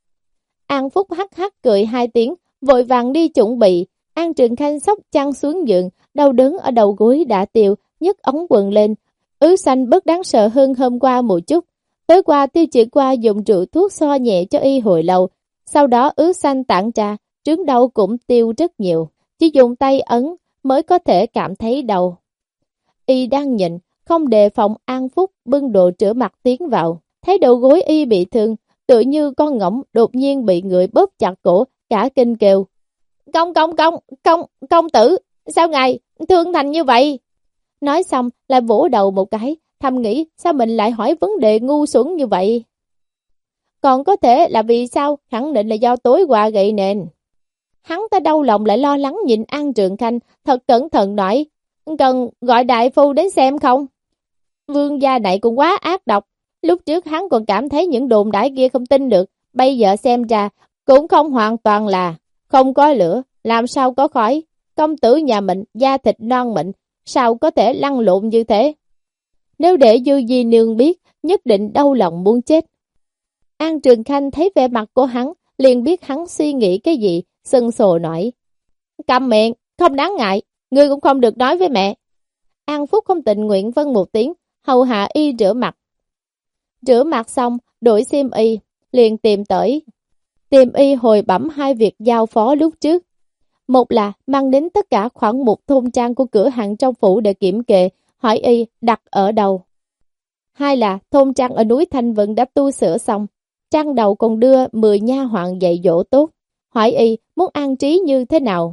An Phúc hắc hắc cười hai tiếng, vội vàng đi chuẩn bị. An Trượng Khanh xốc chăn xuống giường, đau đớn ở đầu gối đã tiêu, nhấc ống quần lên, Ứ xanh bớt đáng sợ hơn hôm qua một chút. Tối qua Tiêu Chỉ Qua dùng rượu thuốc xoa nhẹ cho y hồi lâu, sau đó ứ xanh tản ra, trướng đau cũng tiêu rất nhiều, chỉ dùng tay ấn mới có thể cảm thấy đau. Y đang nhịn, không đề phòng An Phúc bưng đồ rửa mặt tiến vào, thấy đầu gối y bị thương, tự như con ngỗng đột nhiên bị người bóp chặt cổ, cả kinh kêu. Công công công, công, công tử, sao ngài thương thành như vậy? Nói xong lại vỗ đầu một cái, thầm nghĩ sao mình lại hỏi vấn đề ngu xuẩn như vậy. Còn có thể là vì sao, khẳng định là do tối qua gậy nền. Hắn ta đau lòng lại lo lắng nhìn An Trường Khanh, thật cẩn thận nói, cần gọi đại phu đến xem không? Vương gia này cũng quá ác độc, lúc trước hắn còn cảm thấy những đồn đãi kia không tin được, bây giờ xem ra cũng không hoàn toàn là, không có lửa, làm sao có khói, công tử nhà mình, da thịt non mịn, sao có thể lăn lộn như thế? Nếu để Dư Di Nương biết, nhất định đau lòng muốn chết. An Trường Khanh thấy vẻ mặt của hắn, liền biết hắn suy nghĩ cái gì, sưng sồ nói. Cầm miệng, không đáng ngại, ngươi cũng không được nói với mẹ. An Phúc không tình nguyện vâng một tiếng, hầu hạ y rửa mặt. Rửa mặt xong, đổi xiêm y, liền tìm tới. Tìm y hồi bẩm hai việc giao phó lúc trước. Một là mang đến tất cả khoảng một thôn trang của cửa hàng trong phủ để kiểm kê, hỏi y đặt ở đâu. Hai là thôn trang ở núi Thanh Vân đã tu sửa xong, trang đầu còn đưa mười nha hoàn dạy dỗ tốt, hỏi y muốn an trí như thế nào.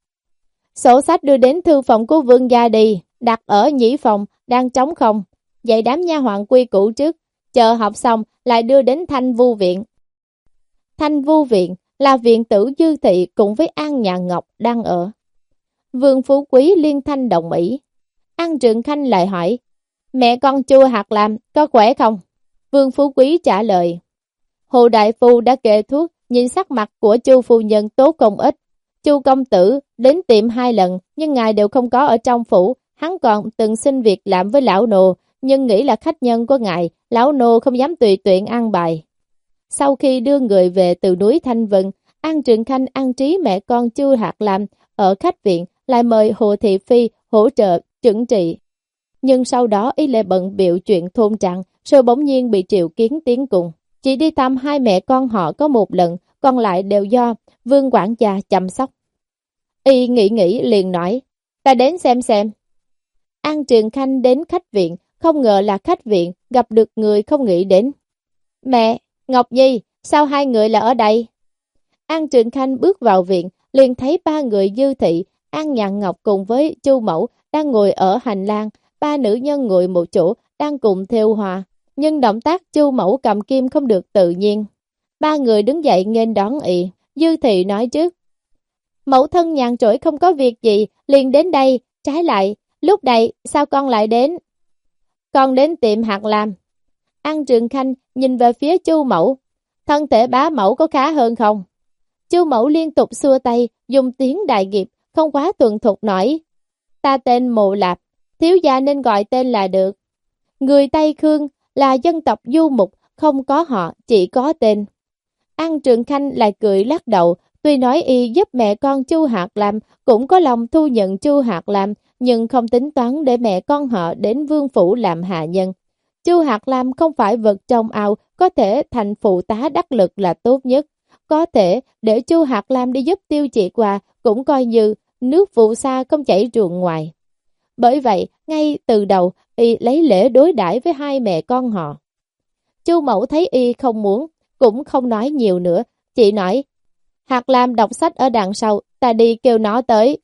Sổ sách đưa đến thư phòng của vương gia đi, đặt ở nhĩ phòng, đang trống không, dạy đám nha hoàn quy củ trước, chờ học xong lại đưa đến Thanh Vu Viện. Thanh Vu Viện là viện tử Dư Thị cùng với An Nhạn Ngọc đang ở. Vương Phú Quý liên thanh đồng ý. An Trường Khanh lại hỏi, mẹ con Chu Hạt Lam có khỏe không? Vương Phú Quý trả lời, Hồ Đại Phu đã kê thuốc, nhìn sắc mặt của Chu phu nhân tốt không ít. Chu công tử đến tiệm hai lần, nhưng ngài đều không có ở trong phủ. Hắn còn từng xin việc làm với lão nô, nhưng nghĩ là khách nhân của ngài, lão nô không dám tùy tiện ăn bài. Sau khi đưa người về từ núi Thanh Vân, An Trường Khanh an trí mẹ con Chu Hạt Lam ở khách viện, lại mời Hồ Thị Phi hỗ trợ chẩn trị. Nhưng sau đó y lại bận biểu chuyện thôn trang, rồi bỗng nhiên bị Triệu Kiến tiến cùng. Chỉ đi thăm hai mẹ con họ có một lần, còn lại đều do Vương quản gia chăm sóc. Y nghĩ nghĩ liền nói, ta đến xem xem. An Trường Khanh đến khách viện, không ngờ là khách viện, gặp được người không nghĩ đến. Mẹ, Ngọc Nhi, sao hai người là ở đây? An Trường Khanh bước vào viện, liền thấy ba người Dư Thị, An Nhạn Ngọc cùng với Chu Mẫu đang ngồi ở hành lang, ba nữ nhân ngồi một chỗ đang cùng thêu hoa, nhưng động tác Chu Mẫu cầm kim không được tự nhiên. Ba người đứng dậy nghênh đón y. Dư Thị nói trước, mẫu thân nhàn rỗi không có việc gì, liền đến đây, trái lại, lúc này sao con lại đến? Con đến tiệm Hạt Lam. An Trường Khanh nhìn về phía Chu Mẫu, thân thể bá mẫu có khá hơn không? Chu Mẫu liên tục xua tay, dùng tiếng đại nghiệp, không quá thuần thục nói, ta tên Mộ Lạp, thiếu gia nên gọi tên là được. Người Tây Khương là dân tộc du mục, không có họ, chỉ có tên. An Trường Khanh lại cười lắc đầu, tuy nói y giúp mẹ con Chu Hạt Lam, cũng có lòng thu nhận Chu Hạt Lam, nhưng không tính toán để mẹ con họ đến vương phủ làm hạ nhân. Chu Hạt Lam không phải vật trong ao, có thể thành phụ tá đắc lực là tốt nhất. Có thể để Chu Hạt Lam đi giúp Tiêu Chỉ Qua cũng coi như nước vụ xa không chảy ruộng ngoài. Bởi vậy, ngay từ đầu, y lấy lễ đối đãi với hai mẹ con họ. Chu Mẫu thấy y không muốn, cũng không nói nhiều nữa, chỉ nói, Hạt Lam đọc sách ở đằng sau, ta đi kêu nó tới.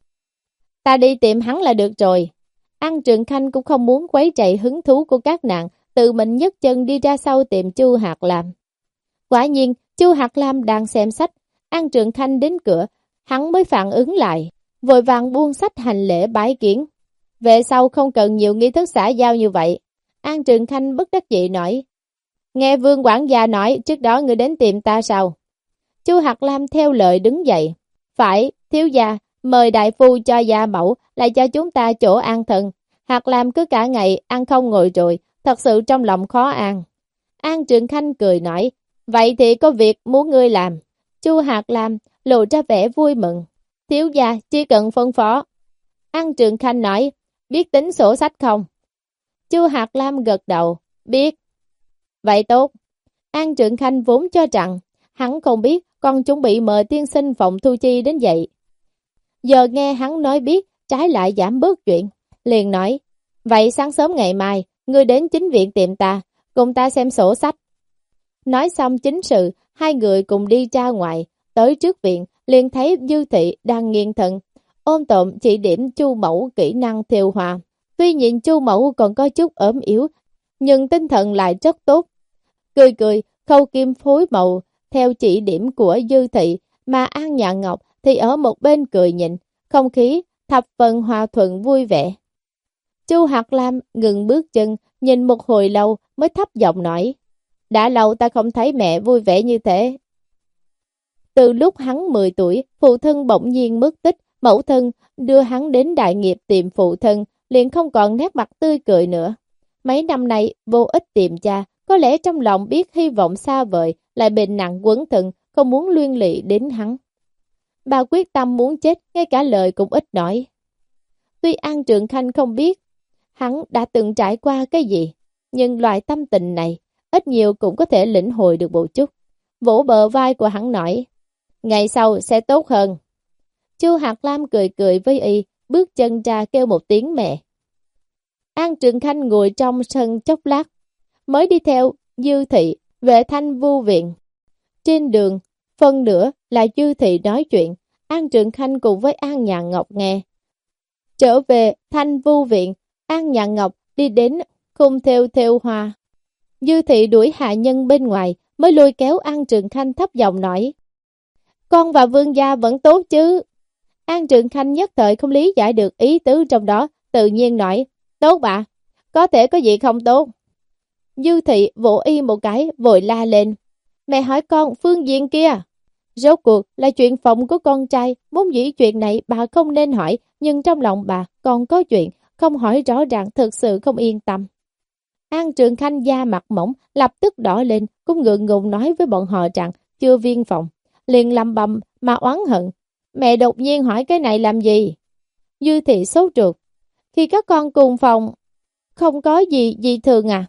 Ta đi tìm hắn là được rồi. An Trường Khanh cũng không muốn quấy rầy hứng thú của các nàng, tự mình nhấc chân đi ra sau tìm Chu Hạt Lam. Quả nhiên, Chu Hạt Lam đang xem sách, An Trường Khanh đến cửa, hắn mới phản ứng lại, vội vàng buông sách hành lễ bái kiến. Về sau không cần nhiều nghi thức xã giao như vậy. An Trường Khanh bất đắc dĩ nói, nghe Vương quản gia nói trước đó người đến tìm ta sao? Chu Hạt Lam theo lời đứng dậy, phải, thiếu gia, mời đại phu cho gia mẫu, lại cho chúng ta chỗ an thân. Hạt Lam cứ cả ngày ăn không ngồi rồi, thật sự trong lòng khó an. An Trường Khanh cười nói, vậy thì có việc muốn ngươi làm. Chu Hạt Lam lộ ra vẻ vui mừng, thiếu gia chỉ cần phân phó. An Trường Khanh nói, biết tính sổ sách không? Chu Hạt Lam gật đầu, biết. Vậy tốt. An Trượng Khanh vốn cho rằng, hắn không biết còn chuẩn bị mời tiên sinh Phòng Thu Chi đến vậy. Giờ nghe hắn nói biết, trái lại giảm bớt chuyện. Liền nói, vậy sáng sớm ngày mai, ngươi đến chính viện tiệm ta, cùng ta xem sổ sách. Nói xong chính sự, hai người cùng đi ra ngoài, tới trước viện, liền thấy Dư Thị đang nghiêng thận, ôm tộm chỉ điểm Chu Mẫu kỹ năng thêu hoa. Tuy nhìn Chu Mẫu còn có chút ốm yếu, nhưng tinh thần lại rất tốt. Cười cười, khâu kim phối màu, theo chỉ điểm của Dư Thị, mà An Nhạn Ngọc thì ở một bên cười nhịn, không khí thập phần hòa thuận vui vẻ. Chu Hạt Lam ngừng bước chân, nhìn một hồi lâu mới thấp giọng nói, đã lâu ta không thấy mẹ vui vẻ như thế. Từ lúc hắn mười tuổi, phụ thân bỗng nhiên mất tích, mẫu thân đưa hắn đến đại nghiệp tìm phụ thân, liền không còn nét mặt tươi cười nữa. Mấy năm nay vô ích tìm cha, có lẽ trong lòng biết hy vọng xa vời, lại bệnh nặng quấn thân, không muốn liên lụy đến hắn. Bà quyết tâm muốn chết, ngay cả lời cũng ít nói. Tuy An Trượng Khanh không biết hắn đã từng trải qua cái gì, nhưng loại tâm tình này ít nhiều cũng có thể lĩnh hội được một chút. Vỗ bờ vai của hắn nói, ngày sau sẽ tốt hơn. Chu Hạt Lam cười cười với y, bước chân ra kêu một tiếng mẹ. An Trượng Khanh ngồi trong sân chốc lát, mới đi theo Dư Thị về Thanh Vu Viện. Trên đường, phân nửa là Dư Thị nói chuyện, An Trượng Khanh cùng với An Nhạn Ngọc nghe. Trở về Thanh Vu Viện, An Nhạn Ngọc đi đến khung thêu thêu hoa. Dư Thị đuổi hạ nhân bên ngoài, mới lôi kéo An Trượng Khanh thấp giọng nói, con và Vương gia vẫn tốt chứ? An Trượng Khanh nhất thời không lý giải được ý tứ trong đó, tự nhiên nói, tốt bà, có thể có gì không tốt. Dư Thị vỗ y một cái, vội la lên, mẹ hỏi con phương diện kia. Rốt cuộc là chuyện phòng của con trai, muốn dĩ chuyện này bà không nên hỏi, nhưng trong lòng bà còn có chuyện, không hỏi rõ ràng thực sự không yên tâm. An Trượng Khanh da mặt mỏng, lập tức đỏ lên, cũng ngượng ngùng nói với bọn họ rằng chưa viên phòng, liền lầm bầm mà oán hận. Mẹ đột nhiên hỏi cái này làm gì? Dư Thị sốt ruột, khi các con cùng phòng, không có gì dị thường à?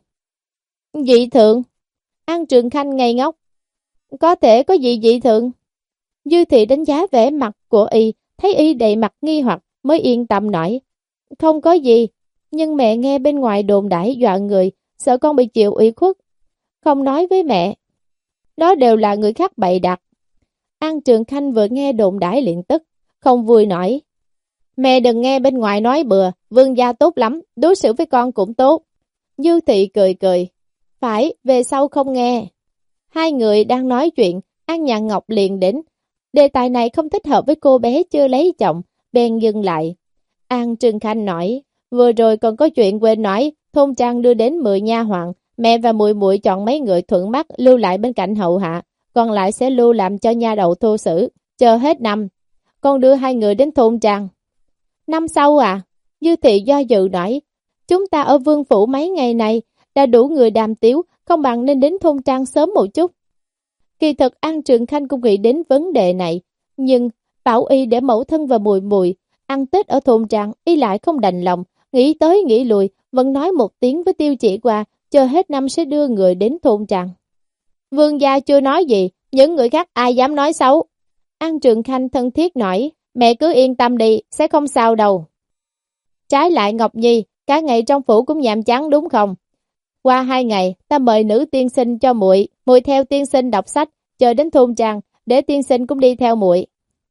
Dị thường? An Trượng Khanh ngây ngốc, có thể có gì dị thường? Dư Thị đánh giá vẻ mặt của y, thấy y đầy mặt nghi hoặc mới yên tâm nói, không có gì, nhưng mẹ nghe bên ngoài đồn đãi dọa người, sợ con bị chịu ủy khuất, không nói với mẹ. Đó đều là người khác bày đặt. An Trượng Khanh vừa nghe đồn đãi liền tức, không vui nói, mẹ đừng nghe bên ngoài nói bừa, Vương gia tốt lắm, đối xử với con cũng tốt. Dư Thị cười cười, phải, về sau không nghe. Hai người đang nói chuyện, An Nhạn Ngọc liền đến. Đề tài này không thích hợp với cô bé chưa lấy chồng, bèn dừng lại. An Trượng Khanh nói, vừa rồi còn có chuyện quên nói, thôn trang đưa đến mười nha hoàn, mẹ và muội muội chọn mấy người thuận mắt lưu lại bên cạnh hậu hạ, còn lại sẽ lưu làm cho nha đầu thô sử, chờ hết năm. Con đưa hai người đến thôn trang. Năm sau à? Dư Thị do dự nói, chúng ta ở vương phủ mấy ngày này đã đủ người đàm tiếu, không bằng nên đến thôn trang sớm một chút. Kỳ thực An Trượng Khanh cũng nghĩ đến vấn đề này, nhưng bảo y để mẫu thân và muội muội ăn Tết ở thôn trang, y lại không đành lòng, nghĩ tới nghĩ lui, vẫn nói một tiếng với Tiêu Chỉ qua, chờ hết năm sẽ đưa người đến thôn trang. Vương gia chưa nói gì, những người khác ai dám nói xấu. An Trượng Khanh thân thiết nói, mẹ cứ yên tâm đi, sẽ không sao đâu. Trái lại Ngọc Nhi, cả ngày trong phủ cũng nhàm chán đúng không? Qua hai ngày, ta mời nữ tiên sinh cho muội, muội theo tiên sinh đọc sách, chờ đến thôn trang, để tiên sinh cũng đi theo muội.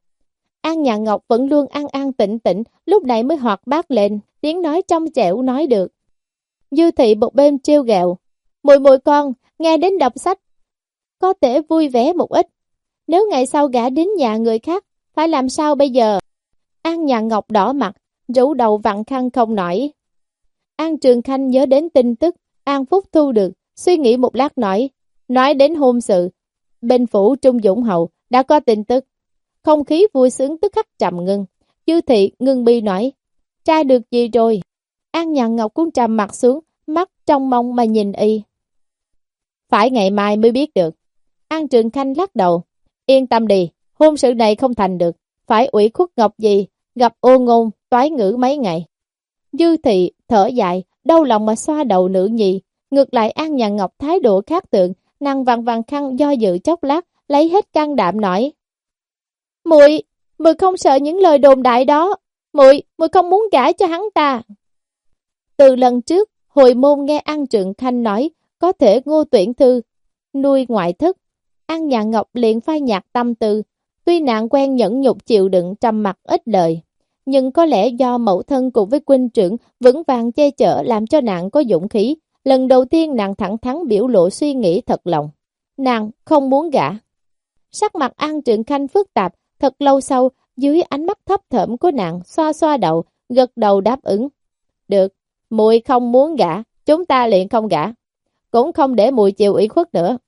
An Nhạn Ngọc vẫn luôn ăn ăn tĩnh tĩnh, lúc này mới hoạt bát lên, tiếng nói trong trẻo nói được. Dư Thị một bên trêu ghẹo, muội muội con, nghe đến đọc sách, có thể vui vẻ một ít. Nếu ngày sau gả đến nhà người khác, phải làm sao bây giờ? An Nhạn Ngọc đỏ mặt, rũ đầu vặn khăn không nổi. An Trượng Khanh nhớ đến tin tức An Phúc thu được, suy nghĩ một lát nói, nói đến hôn sự, bên phủ Trung Dũng Hậu đã có tin tức. Không khí vui sướng tức khắc trầm ngưng. Dư Thị ngưng mi nói, trai được gì rồi? An Nhạn Ngọc cũng trầm mặt xuống, mắt trong mong mà nhìn y. Phải ngày mai mới biết được. An Trượng Khanh lắc đầu, yên tâm đi, hôn sự này không thành được, phải ủy khuất Ngọc gì, gặp ô ngôn, toái ngữ mấy ngày. Dư Thị thở dài, đau lòng mà xoa đầu nữ nhi. Ngược lại An Nhàn Ngọc thái độ khác thường, nàng vằn vằn khăn do dự chốc lát, lấy hết can đảm nói: "Muội, muội không sợ những lời đồn đại đó, muội, muội không muốn gả cho hắn ta." Từ lần trước, hồi môn nghe An Trượng Khanh nói có thể Ngô Tuyển Thư nuôi ngoại thất, An Nhàn Ngọc liền phai nhạt tâm tư. Tuy nàng quen nhẫn nhục chịu đựng, trầm mặc ít lời, nhưng có lẽ do mẫu thân cùng với huynh trưởng vững vàng che chở làm cho nàng có dũng khí. Lần đầu tiên nàng thẳng thắn biểu lộ suy nghĩ thật lòng. Nàng không muốn gả. Sắc mặt An Trượng Khanh phức tạp, thật lâu sau, dưới ánh mắt thấp thởm của nàng, xoa xoa đầu, gật đầu đáp ứng. Được, muội không muốn gả, chúng ta liền không gả. Cũng không để muội chịu ủy khuất nữa.